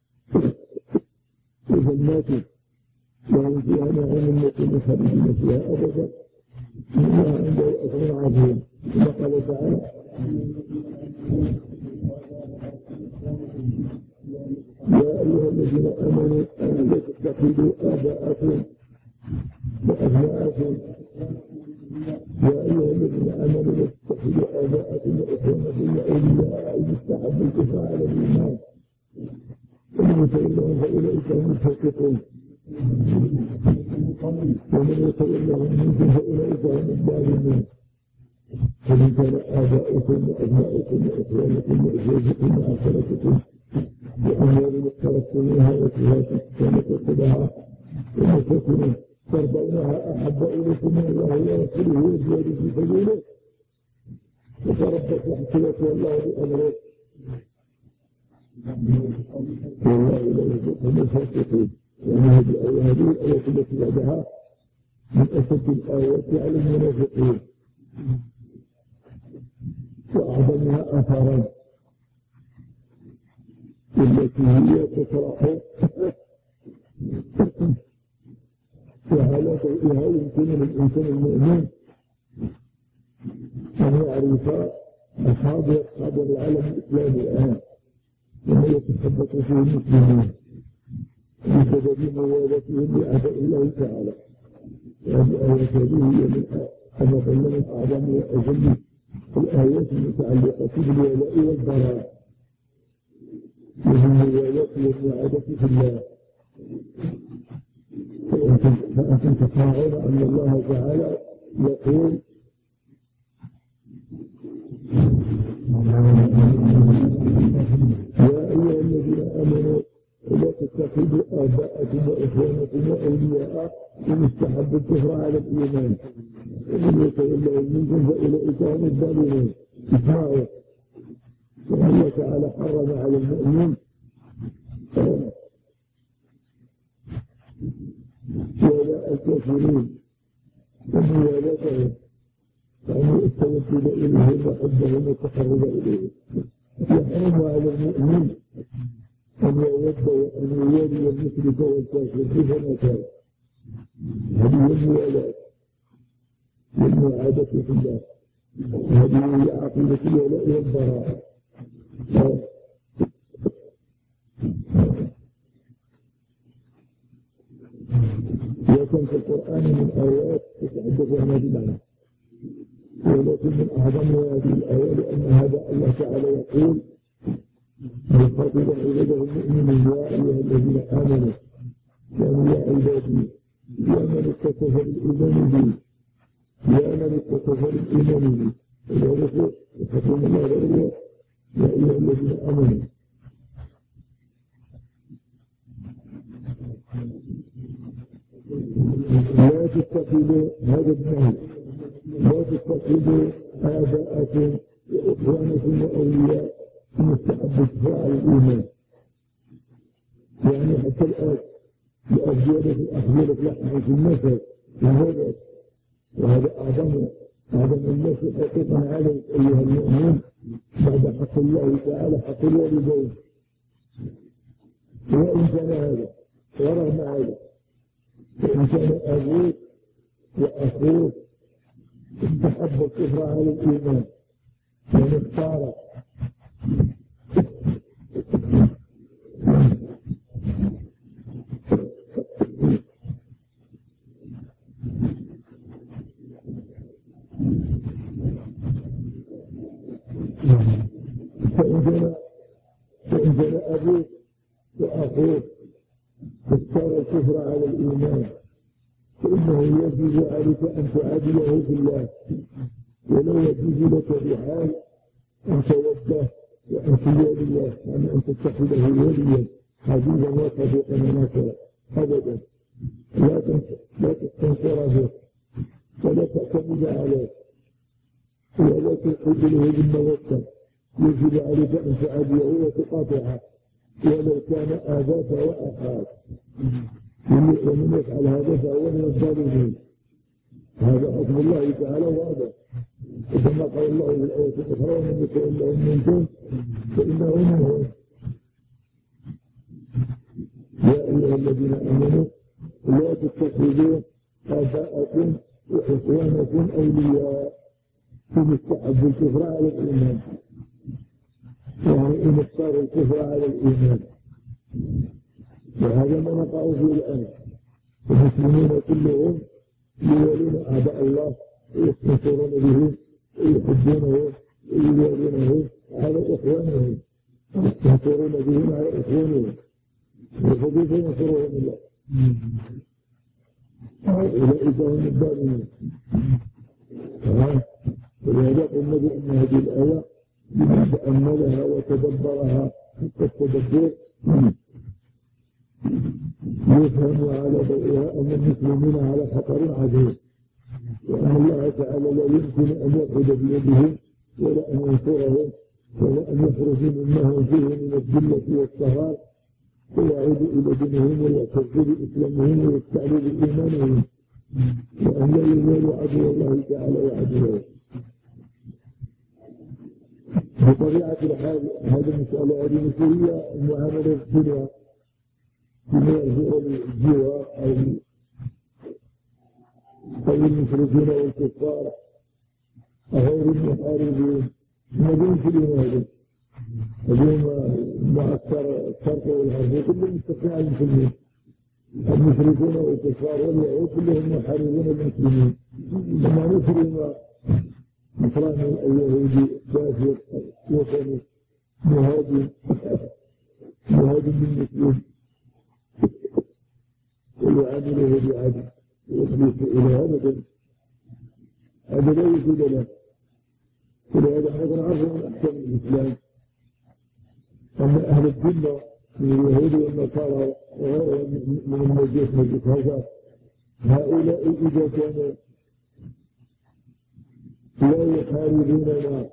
وجناته وهم فيها نعيم يقيم خالدين فيها أبدا إن الله عنده أجر عظيم ثم قال تعالى يا أيها الذين آمنوا أن لا تتخذوا آباءكم وأبناءكم يا أيها الذين آمنوا لا تتخذوا آباءكم وإخوانكم أولياء إن استحبوا الكفر على الإيمان ومن يتولهم فأولئك هم الفاسقون ومن يتولهم منكم فأولئك هم الظالمون فمن كان آباؤكم وأبناؤكم وإخوانكم وأزواجكم وعشيرتكم وأموال اقترفتموها وتجارة تكسبها ومساكن ترضونها أحب إليكم من الله ورسوله وجهاد في سبيله وتربصوا حتى والله بأمره والله لا يحب الفاسقين. وهذه الآية التي بعدها من أشد الآيات على المنافقين وأعظمها أثرا التي هي تشرح وهلاكها يمكن للإنسان المؤمن أن يعرف أصحاب أصحاب العالم الإسلامي الآن وما يتثبت فيه المسلمين بسبب موالاتهم لأعداء الله تعالى. وهذه الآيات هذه هي من أمثل من أعظم وأجل الآيات المتعلقة بالولاء والبراء ومن الولاء والمعادة في الله. فأنتم تسمعون أن الله تعالى يقول يا أيها الذين آمنوا لا تتخذوا آباءكم وإخوانكم وأولياء إن استحبوا الكفر على الإيمان ومن يتولهم منكم فأولئك هم الظالمون. اسمعوا الله تعالى حرم على المؤمن ولاء الكافرين وموالاتهم يعني التوسل إليهم وحبهم والتقرب إليهم. يحرم على المؤمن أن يود وأن يوالي المشرك والكافر كيفما كان. هذه الموالاه والمعادة في الله. هذه هي عقيدة الولاء والبراء. وكان في القرآن من آيات تتحدث عن هذه المعنى ولكن من أعظم هذه الآية لأن هذا الله تعالى يقول يخاطب عباده المؤمنين يا أيها الذين آمنوا يعني يا عبادي يا من اتصف بالإيمان بي يا من اتصف بالإيمان بي ولذلك يخاطب الله غيره يا أيها الذين آمنوا. لا تتخذوا هذا النهي لا تتخذوا آباءكم وإخوانكم وأولياء إن استحبوا الكفر على الإيمان. يعني حتى الآن لأزيادة أخبرت لحمة في النسب وهذا وهذا أعظم أعظم الناس حقيقة عليك أيها المؤمنين بعد حق الله تعالى حق الوالدين. وإن كان هذا ورغم هذا فإن كان أبوك وأخوك استحب الكفر على الإيمان ومن اختار فإن كان فإن كان أبوك وأخوك اختار الكفر على الإيمان فإنه يجب عليك أن تعادله في الله ولا يجوز لك بحال أن توده وأن توالي الله يعني أن تتخذه وليا حبيبا وصديقا وناصرا أبدا. لا لا تستنصر به ولا تعتمد عليه ولا تلحد له بالمودة. يجب عليك أن تعاديه وتقاطعه ولو كان آباك وأخاك ومن يفعل هذا فهو من الظالمين. هذا حكم الله تعالى واضح كما قال الله في الآية الأخرى ومن يتولهم منكم فإنه منهم. يا أيها الذين آمنوا لا تتخذوا آباءكم وإخوانكم أولياء إن استحبوا الكفر على الإيمان يعني إن اختاروا الكفر على الإيمان. وهذا ما نقع فيه الآن المسلمون كلهم يوالون أعداء الله ويستنصرون به ويحبونه ويجارونه على إخوانهم، يستنصرون بهم على إخوانهم، وكيف ينصرهم الله؟ أولئك هم الظالمون. ولهذا قلنا بأن هذه الآية لمن تأملها وتدبرها حتى التدبر يفهم على ضوئها أن المسلمين على خطر عظيم، وأن الله تعالى لا يمكن أن يأخذ بيدهم ولا أن ينصرهم ولا أن يخرجوا مما هم فيه من الذلة والصغار ويعودوا إلى دينهم ويعتزوا بإسلامهم ويستعلوا بإيمانهم، وأن لا يزالوا عدو الله تعالى وعدوه. بطبيعة الحال هذا المسألة هذه مسؤولية المعاملة الدنيا فيما يرجع للجوار أو المشركين والكفار غير المحاربين مدين في الإمادة اليوم معسكر الشرق والغرب كلهم مستقيم المسلمين، المشركون والكفار واليهود كلهم محاربون المسلمين، لما نسلم نصراني اليهودي كافر وثني مهاجم مهاجم بالمسلم ويعامله بعدل ويخلص إلى أبدا، هذا لا يفيد له. ولهذا نحن نعرف من أحكام الإسلام أن أهل الذمة من اليهود والنصارى من المجوس مجوس هذا هؤلاء إذا كانوا لا يحاربوننا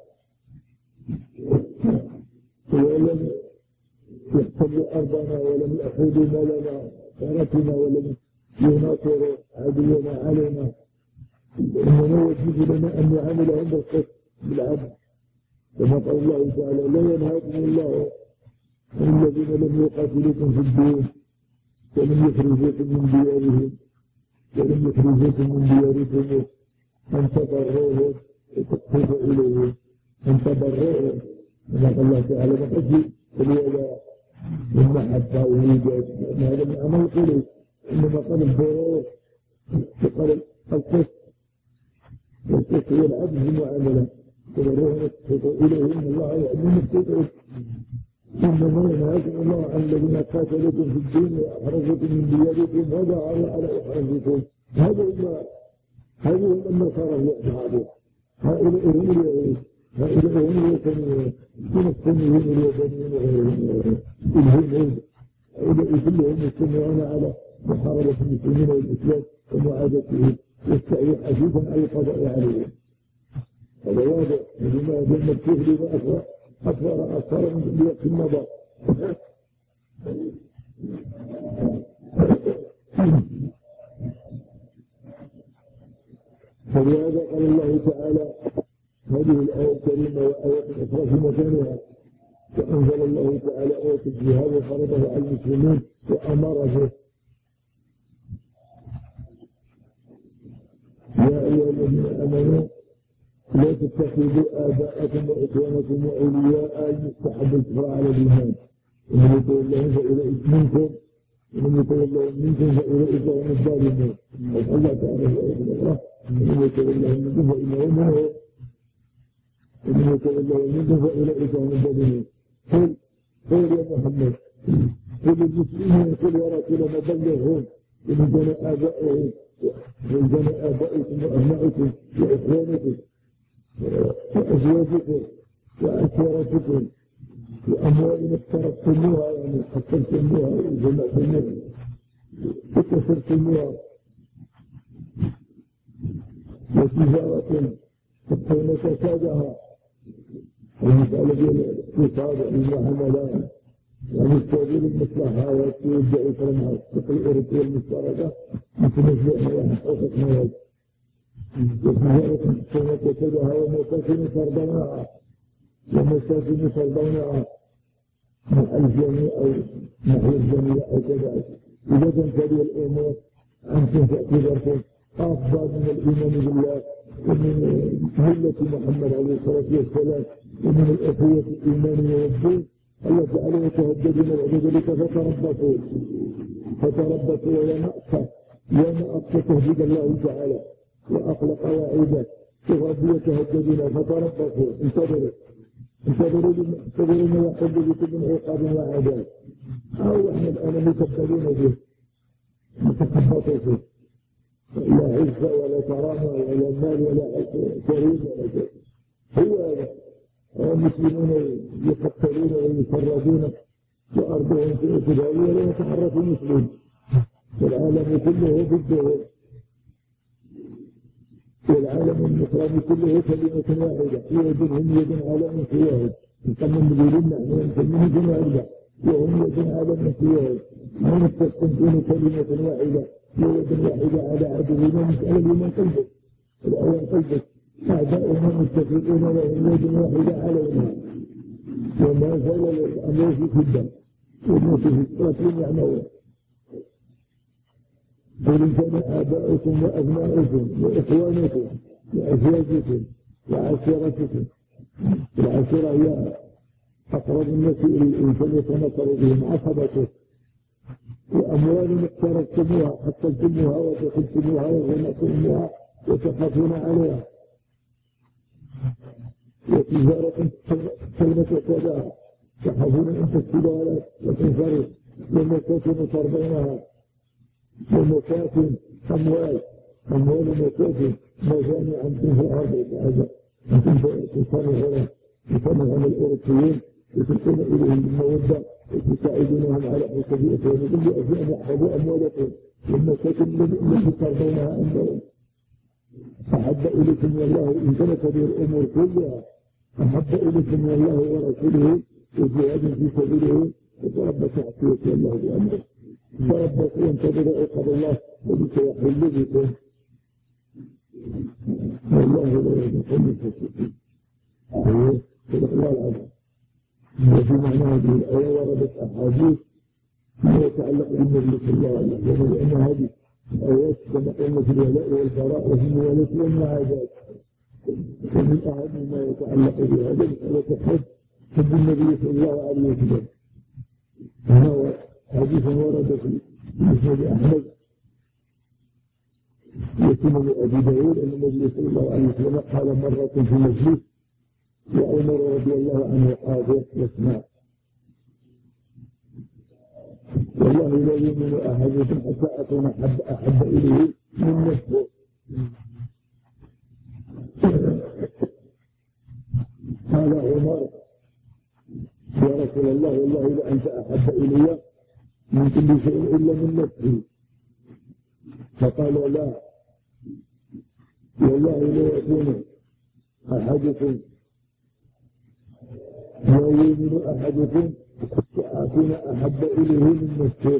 ولم يحتلوا أرضنا ولم يأخذوا مالنا ثروتنا ولم يناصروا عدونا علينا، إنما يجب لنا أن نعاملهم بالقسط بالعدل، كما قال الله تعالى لا ينهاكم الله عن الذين لم يقاتلوكم في الدين ولم يخرجوكم من ديارهم ولم يخرجوكم من دياركم أن تبروهم وتقتربوا إليهم، أن تبروهم كما قال الله تعالى نقصد فليلا المحبة والإيجاد، لأن هذا من عمل القلوب، إنما قال البرور وقال القسط، والقسط هو العدل في المعاملة، تبروهم وتقتربوا إليهم الله يأمن القسط، إنما ينهاكم الله عن الذين قاتلوكم في الدين وأخرجوكم من دياركم وجعل على إخراجكم، هذا هو هذه هم النصارى الوحدة، هؤلاء هم اليهود، هؤلاء هم الوثنيين، من السنيين واليابانيين وغيرهم، الهنود، هؤلاء كلهم يجتمعون على محاربة المسلمين والإسلام ومعادتهم والسعي حثيثا على القضاء عليهم. هذا واضح، لما ظن الكفر لما أكثر أكثر أكثر من الوقت المضى. فلهذا قال الله تعالى هذه الآية الكريمة وآيات أخرى في مكانها، وأنزل الله تعالى آية الجهاد وفرضه على المسلمين وأمر به. يا أيها الذين آمنوا لا تتخذوا آباءكم وإخوانكم وأولياء المستحب الكفر على الإيمان، ومن يتولهم فأولئك منكم ومن يتولهم منكم فأولئك هم الظالمون. قال الله تعالى في آية الأخرى ومن يتولهم منكم فإنه منهم ومن يتولهم منكم فأولئك هم الظالمون. قل قل يا محمد قل المسلمين قل يا رسول الله بلغهم ومن كان آبائهم ومن كان آبائكم وأبنائكم وإخوانكم وأزواجكم وعشيرتكم وأموال اقترفتموها يعني حصلتموها وجمعتموها وكسرتموها وتجارة تبقون كسادها، المسألة ديال الاقتصاد والمعاملات يعني التوظيف المصلحة والتوجع يكرمها التقرير والمشتركة متنزعها حقوق مواد وتجارة تبقون كسادها ومساكن ترضونها ومساكن ترضونها مع الجميع أو مع الجميع أو كذلك. إذا تنتهي الأمور أنتم تعتبركم أفضل من الإيمان بالله ومن ملة محمد عليه الصلاة والسلام ومن الأخوة الإيمانية والدين، الله تعالى يتهددون بعد ذلك فتربصوا فتربصوا ويا مأسى يا مأسى تهديد الله تعالى وأطلق واعدا ربي يتهددون فتربصوا انتظروا انتظروا انتظروا ما يحب بكم من عقاب وعذاب أو احنا الآن مكبرين به متخبطوا فيه لا عزة ولا كرامة ولا مال ولا كريم ولا شيء هو هذا المسلمون يقتلون ويفرجون وأرضهم في اعتدائية ولا يتحرك المسلم والعالم كله ضده والعالم الإسلامي كله كلمة واحدة يد هم يد عالم في واحد نسمى مديرين نحن نسميه يد واحدة وهم يد عالم في واحد ما نستخدم كلمة واحدة يد واحدة على عدونا مسألة لمن قلبك الأول قلبك أعداؤهم متفقون وهم يد واحدة علينا وما زال الأمر في شدة والناس في القاتل يعملون قل كان آباؤكم وأبناؤكم وإخوانكم وأزواجكم وعشيرتكم العشيرة هي أقرب الناس إلى الإنسان يتنكر بهم عصبته وأموال اقترفتموها قتلتموها وتخذتموها وغنقتموها وتخافون عليها وتجارة كلمة كذا تخافون أن تفسدها وتنفرد ومساكن ترضونها ومساكن أموال أموال مساكن مجامع في الأرض هذا تصنعون تصنعون الأوروبيين وتلقون إليهم المودة وتساعدونهم على حسابيتهم وكل أشياء يحفظوا أموالكم والمساكن التي ترضونها أموالهم أحب إليكم والله إن كانت هذه الأمور كلها أحب إليكم والله ورسوله وجهاد في سبيله وتربص عصية الله بأمره تربصوا وانتظروا عقاب الله وبك يحل بكم والله لا يدخل الفسقين أيوه صدق الله العظيم وفي معنى هذه الآية وردت أحاديث ما يتعلق بالنبي صلى الله عليه وسلم لأن هذه آيات كما قلنا في الولاء والبراء وفي الموالاة والمعاداة ومن أهم ما يتعلق بهذا مسألة حب حب النبي صلى الله عليه وسلم هذا حديث ورد في مسند أحمد وسنن أبي داود أن النبي صلى الله عليه وسلم قال مرة في مجلس وعمر رضي الله عنه حاضر يسمع والله لا يؤمن أحدكم حتى أكون أحب, أحب إليه من نفسه قال عمر يا رسول الله والله لأنت أحب إلي من كل شيء إلا من نفسي فقال لا والله لا يكون أحدكم لا يؤمن أحدكم فأكون أحب إليه من نفسه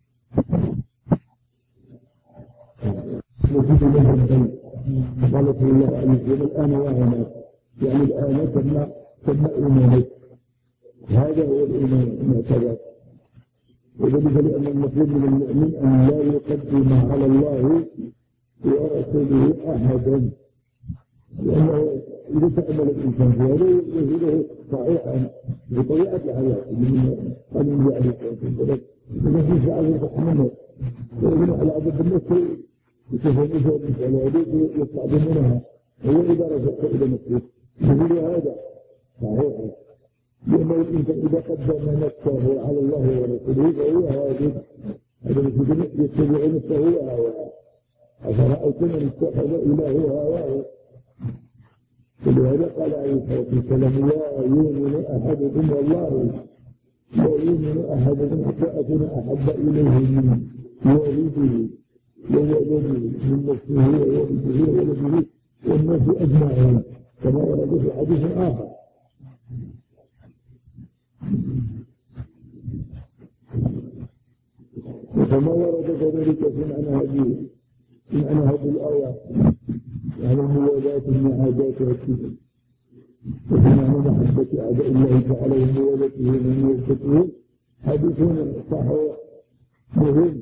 نجد له البيت قال صلى الله عليه وسلم الآن وهنا يعني الآن تم تم إيمانك هذا هو الإيمان المعتبر وذلك لأن المطلوب من المؤمن أن لا يقدم على الله ورسوله أحدا لأنه إذا تأمل الإنسان في هذا يجده صحيحا بطبيعة الحياة من قانون عليه الصلاة إذا في شعب تحمله ويقول على عدد الناس يتفهمون المسألة هذه يستعظمونها هو إذا رجعت إلى نفسه يقول هذا صحيحا لأن الإنسان إذا قدم نفسه على الله ورسوله فهو هذا هذا الذي يتبع نفسه وهواه أفرأيتم من اتخذ إله هواه ولهذا قال عليه الصلاة والسلام لا يؤمن أحدكم والله لا يؤمن أحدكم حتى أكون أحب إليه من والده وولده من نفسه ووالده وولده والناس أجمعين كما ورد في حديث آخر وكما ورد كذلك في معنى هذه في معنى هذه الآية يعني الموالاة المعاداة والكفر وفي معنى محبة أعداء الله تعالى وموالته وموالته حديث صحيح مهم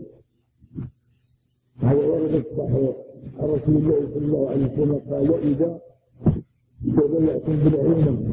هذا ورد صحيح رسول الله صلى الله عليه وسلم قال إذا تبلعتم بالعلم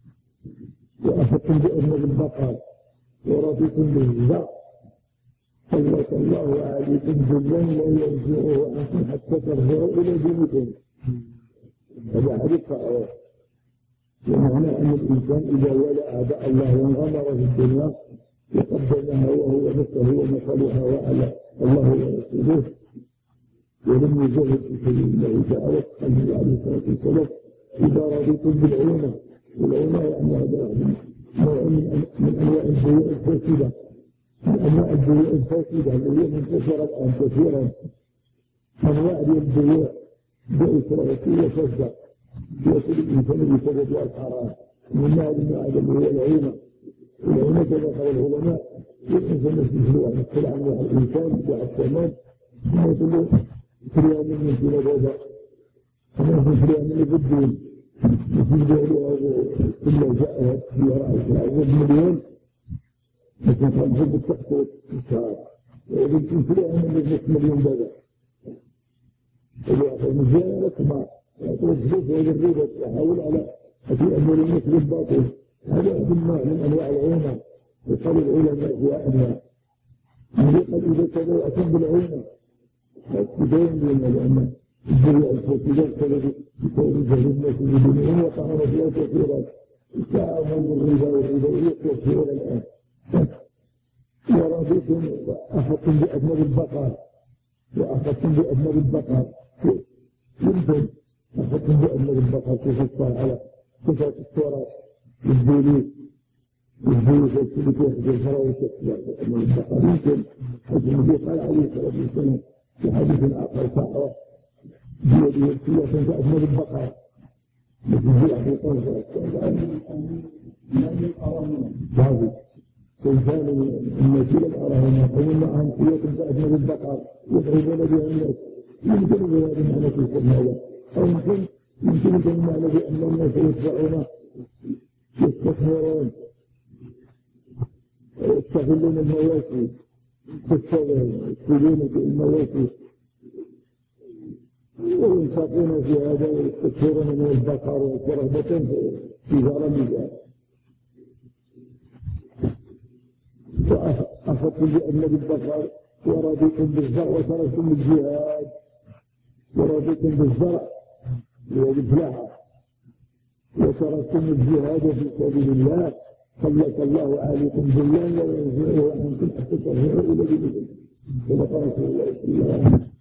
وأخذتم بأذنب البقر ورضيتم بالزرع سلط الله عليكم ذلا لا يرجعه عنكم حتى ترجعوا إلى دينكم. هذا حديث صحيح. بمعنى أن الإنسان إذا ولى أعداء الله وانغمر في الدنيا وقدم هواه ونفسه ومصالحه على الله ورسوله ولم يجاهد في سبيل الله تعالى، قال عليه الصلاة والسلام: إذا رضيتم بالعونة، والعونة يعني هذا نوع من أنواع البيوع الفاسدة، من أنواع البيوع الفاسدة اللي هي منتشرة الآن كثيرا، أنواع البيوع بإسرائيلية فاسدة يأكل الإنسان بسبب الحرام، من هذا النوع اللي هو العونة. العونة كما قال العلماء الإنسان يستجلوا عن السلع عن الإنسان والثمن ثم يقول له فريان من كل هذا أنا في فريان من الدين يجيب له كل جاء في رأس العزيز مليون لكن كان حب التحقيق الشهر ويقول في فريان من نصف مليون هذا يقول مجانا لك ما يقول فلوس ويجربك يحاول على في أمور الناس بالباطل. هذا نوع من أنواع العونة. وقال العلماء هو أنواع يقول إذا كان أتم بالعونة فاتبين لنا لأن الجريء الفاتدات سبب بكون جهل الناس بدونهم وقعنا فيها كثيرا استعامل الربا والربوية كثيرا الآن. ورضيتم أخذتم بأذنب البقر وأخذتم بأذنب البقر يمكن أخذتم بأذنب البقر كيف الصار على صفات الصورة الدولي الجيوش السلوك يحدث الفراوة من البقر يمكن حيث النبي قال عليه الصلاة والسلام في حديث آخر صحيح بيده السياسة تأذنب البقر مثل جيع في قنصة هذه سلطان المسيل الأراهنة قلنا عن سياسة تأذنب البقر يضربون بها الناس يمكن بهذا المعنى في السنة أو يمكن يمكن المعنى بأن الناس يتبعون يستثمرون ويستغلون المواسم يستغلون المواسم وينفقون في هذا ويستكثرون من البقر ورغبة في غرامها. وأخذتم بأذنب البقر ورضيتم بالزرع وتركتم الجهاد ورضيتم بالزرع والفلاحة وتركتم الجهاد في سبيل الله سلط الله عليكم ذلا لا ينزعه عنكم حتى ترجعوا إلى دينكم. صدق رسول الله صلى الله عليه وسلم.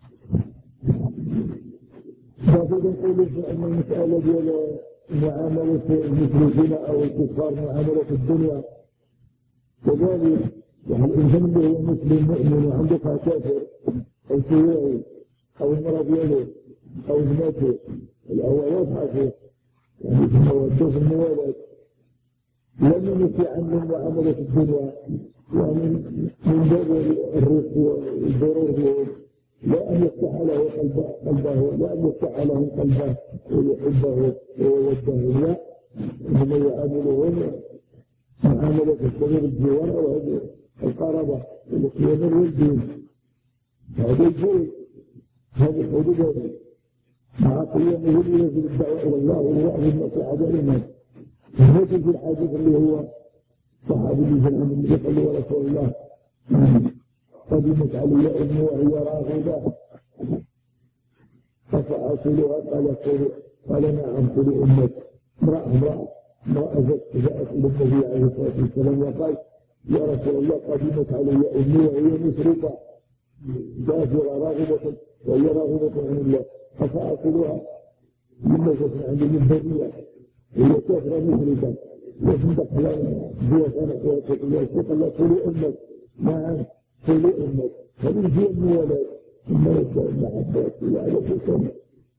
فقد نقول أن المسألة ديال معاملة المشركين أو الكفار معاملة الدنيا كذلك يعني الإنسان اللي هو مسلم مؤمن وعنده كافر أو شيوعي أو المرأة دياله أو ابنته الأولاد حقه يعني في المودة في الموالد لم ينفي عنهم معاملة الدنيا يعني من باب الرزق والضرور بهم لا أن يفتح له قلبه لا أن يفتح له قلبه ويحبه ويوده لا هم يعاملون معاملة الصغير الجوار وهذه القرابة والقيام والدين هذا الجيل هذه الحدود هذه مع قيامه ليجب الدعوة إلى الله والوعظ النصيحة دائما. هذا في الحديث اللي هو صحابي اللي جاء من النبي قال له رسول الله قدمت علي أمي وهي راغبة ففأصلها قال قال نعم قل أمك امرأة امرأة امرأة جاءت إلى النبي عليه الصلاة والسلام وقال يا رسول الله قدمت علي أمي وهي مشركة كافرة راغبة وهي راغبة عن الله ففأصلها مما تسمع عندي من برية هي كافرة مشركة لكن دخلنا جوة أنا قوة الله قال قل أمك نعم قل أمك فمن هي المولاد ثم يبدأ المحبات إلى على السنة.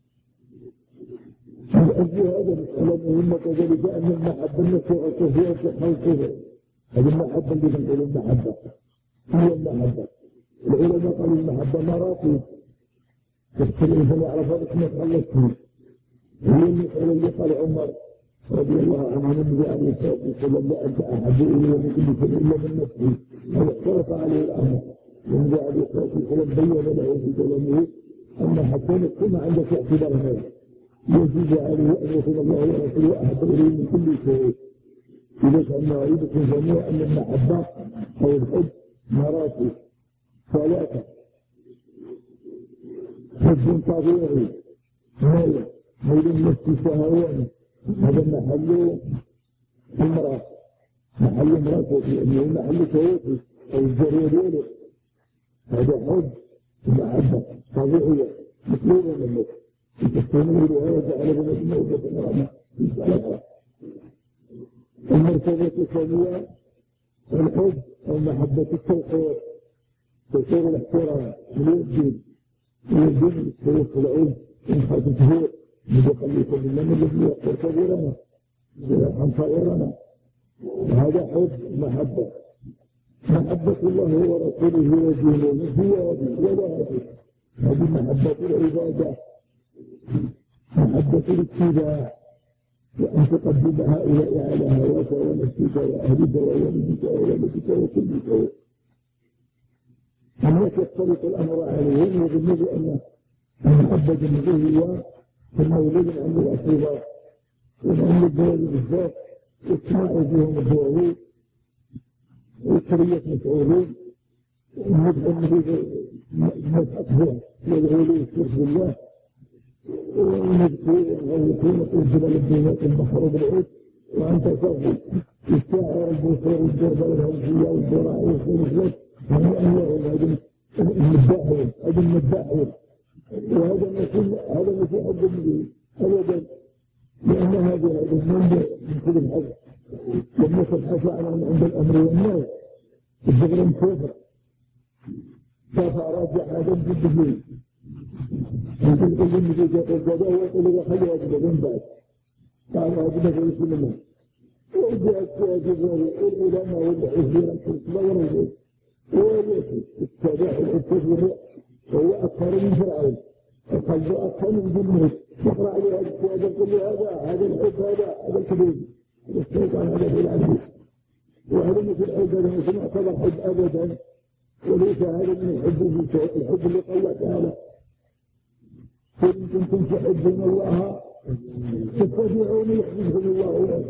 الأجل هذا مسألة مهمة كذلك أن المحبة النسوء الكثيرة تحول كذا هذه المحبة اللي نقول المحبة هي المحبة. العلماء قالوا المحبة مراتب تذكر الإنسان يعرفها اسمه خلص فيه هي المسألة اللي قال عمر رضي الله عنه النبي عليه الصلاة والسلام لا أنت أحب إلي من كل شيء إلا من نفسي هذا اختلف عليه الأمر. النبي عليه الصلاة والسلام بين له في كلامه أن حتى يكون عندك اعتبار هذا يجب عليه أن يكون الله ورسوله أحب إليه من كل شيء. إذا كان يريد في جميع أن المحبة أو الحب مراتب ثلاثة حب طبيعي ميل ميل النفس شهواني، هذا محل المرأة، محل امرأته لأنه محل شهوته أو الجريرين، هذا حب محبة طبيعية مطلوبة منه. تستمر رواية على بنات الموجة المرأة في الصلاة. المرتبة الثانية الحب أو محبة التوقير، توقير الاحترام من الدين، من الدين الشيخ العلم من خلف الشهور متخلفا بالله الذي يقر كبيرنا ويرحم صغيرنا. وهذا حب محبة محبة الله ورسوله ودينه هي ولا هذه هذه محبة العبادة، محبة الاتباع، وأن تقدم هؤلاء على هواك ونفسك وأهلك وولدك وولدك وكل شيء. الناس يختلط الأمر عليهم ويظنون بأن المحبة النبي هي في المولد عند الأصيبات وعند الدول بالذات واجتماع فيهم الدواوين وشرية مسؤولين ومدح النبي مدحت بها يدعو له الشرك بالله ومدحوا ويقول الجبل الدينات البحر بالعود وأنت صغي الشاعر البصير والجربة والهوسية والزراعي والخلق هذا أنواعهم هذا المدعون هذا المدعون وهذا ما يكون هذا ما في حب النبي أبدا، لأن هذا هذا من كل الحظ لم يكن حفى عن عند الأمر والنهي الدغر مكفر شافع راجع هذا جده يمكن كل النبي جاء الجداه ويقول له خلي واجب من بعد قال واجب في كل الناس وجاءت واجب والعلماء والعزيرة والصغيرة والتابع الكفر وهو أكثر من فرعون القلب أكثر من جنود يقرأ عليه هذا كل هذا هذا الحب هذا هذا الكبير الشيطان هذا في العبد وهذا مثل الحب هذا مثل معتبر حب أبدا وليس هذا من الحب في شيء الحب اللي قال تعالى إن كنتم تحبون الله فاتبعوني يحببكم الله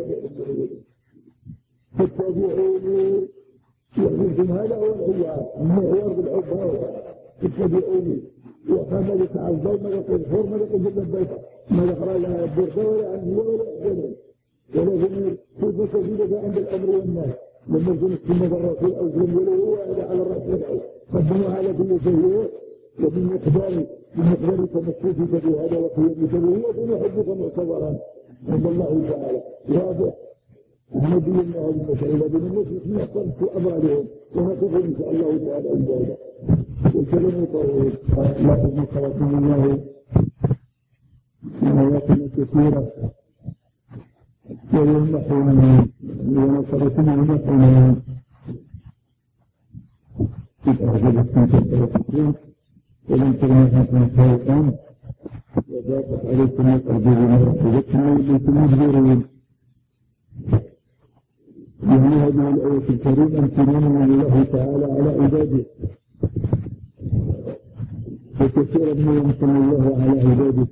فاتبعوني يحببكم. هذا هو العيار المعيار بالحب هذا اتبعوني وكما يتعذر ما يقول حر ما يقول جدا البيت ما يقرأ لها البركة ولا عنه ولا أحسنه ولكن كيف تجد عند الأمر والناس لما يكون السنة الرسول أو سلم ولو هو على الرأس يدعو قدموا على كل شيء وبالمقدار بمقدار تمسكك بهذا وقيمك به وكن يحبك معتبرا عند الله تعالى واضح. أحمد بن هذه المسألة بن المسلم يقصد أمرهم ونقف إن شاء الله تعالى عند هذا والكلام طويل. لا تجد خواتم الله من آيات كثيرة ويمنحون ونصرتهم يمنحون إذ أعجبت من تلك ولم تغنها من شيئا وضاقت عليكم الأرض بما رحبتم وإليكم مجبورون. يعني هذه الآية الكريمة امتنان من الله تعالى على عباده وكثيرا ما يمتن الله على عباده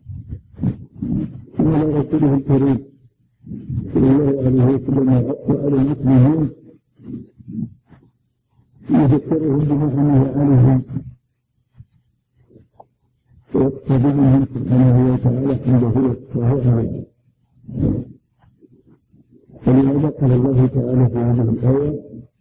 وعلى رسوله الكريم صلى الله عليه وسلم وعلى المسلمين يذكرهم بنعمه عليهم ويقتضي منهم سبحانه وتعالى عنده وهو أعلم. فلهذا قال الله تعالى في هذه الآية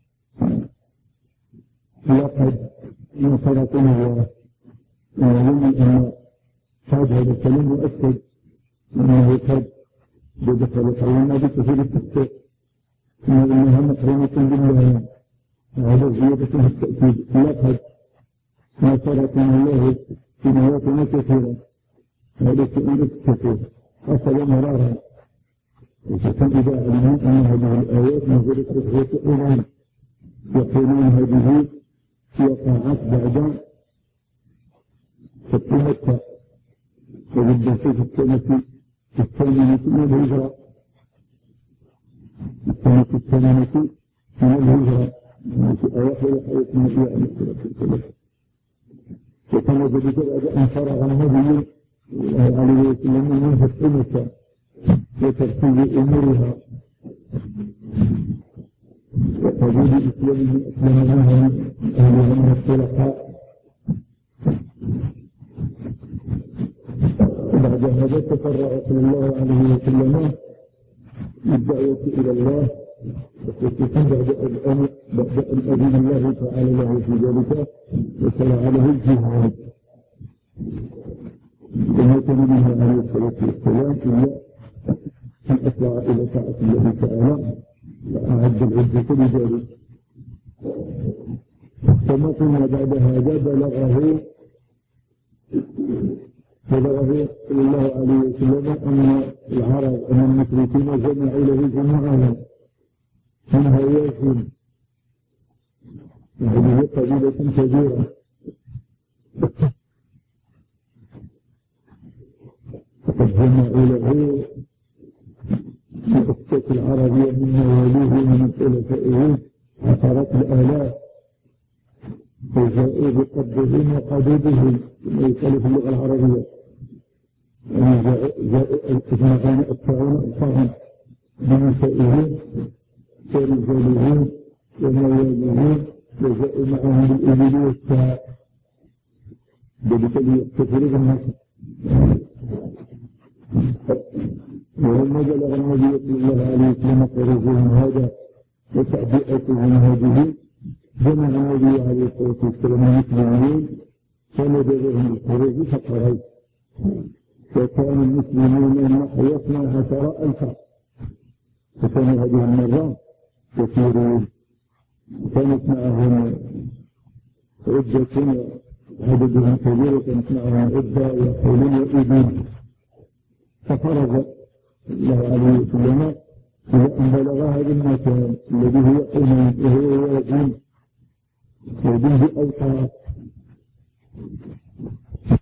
لقد نصركم الله ويعلم أن هذا الكلام مؤكد أنه قد بدخل قومنا بكثير التكتير إنها مكرمة بالله وهذا زيادة في التأكيد. لقد نصركم الله في مواطن كثيرة وهذا شيء كثير حصل مرارا وكان إذا علموا أن هذه الآيات نزلت بخيط إيمان يقولون هذه وقعت بعد فتح مكة وبالدخول في السنة في الثامنة من الهجرة السنة الثامنة من الهجرة في أواخر حياة النبي عليه الصلاة والسلام. وكان ذلك بعد أن فرغ النبي عليه وسلم من فتح مكة وترتيب أمورها قبول إسلامه أسلم معه من أهلها من الخلفاء. بعد هذا تفرع صلى الله عليه وسلم بالدعوة إلى الله، وخصوصا بعد أن بعد أن أذن الله تعالى له في ذلك وشرع له الجهاد، وما كان منه عليه الصلاة والسلام إلا أن أسرع إلى طاعة الله تعالى وأعد العزة لذلك. ثم قلنا بعد هذا بلغه بلغه صلى الله عليه وسلم أن العرب أن المشركين جمعوا له جماعة منها ياسين، وهذه قبيلة كبيرة، فقد جمعوا له الأسكة العربية من مواليه ومن خلفائه عشرات الآلاف، فجاءوا بقدهم وقدودهم كما يقال في اللغة العربية، يعني جاءوا اجمعون أتبعون ألفاهم بنسائهم ورجالهم ومواليهم، وجاءوا معهم الإبل والشاء، ذلك ليحتفلوا بالنصر. ولما بلغ النبي صلى الله عليه وسلم خروجهم هذا وتعبئتهم هذه، جمع النبي عليه الصلاة والسلام المسلمين فمدد لهم الخروج فخرج، وكان المسلمين نحو اثنا عشر ألفا، فكان هذه المرة كثيرون، كانت معهم عدة عددهم كبير، كانت معهم عدة وحول وإبل، فخرج الله عليه وسلم إلى أن بلغ هذا المكان الذي هو أمين وهو وادي وادي بأوطار،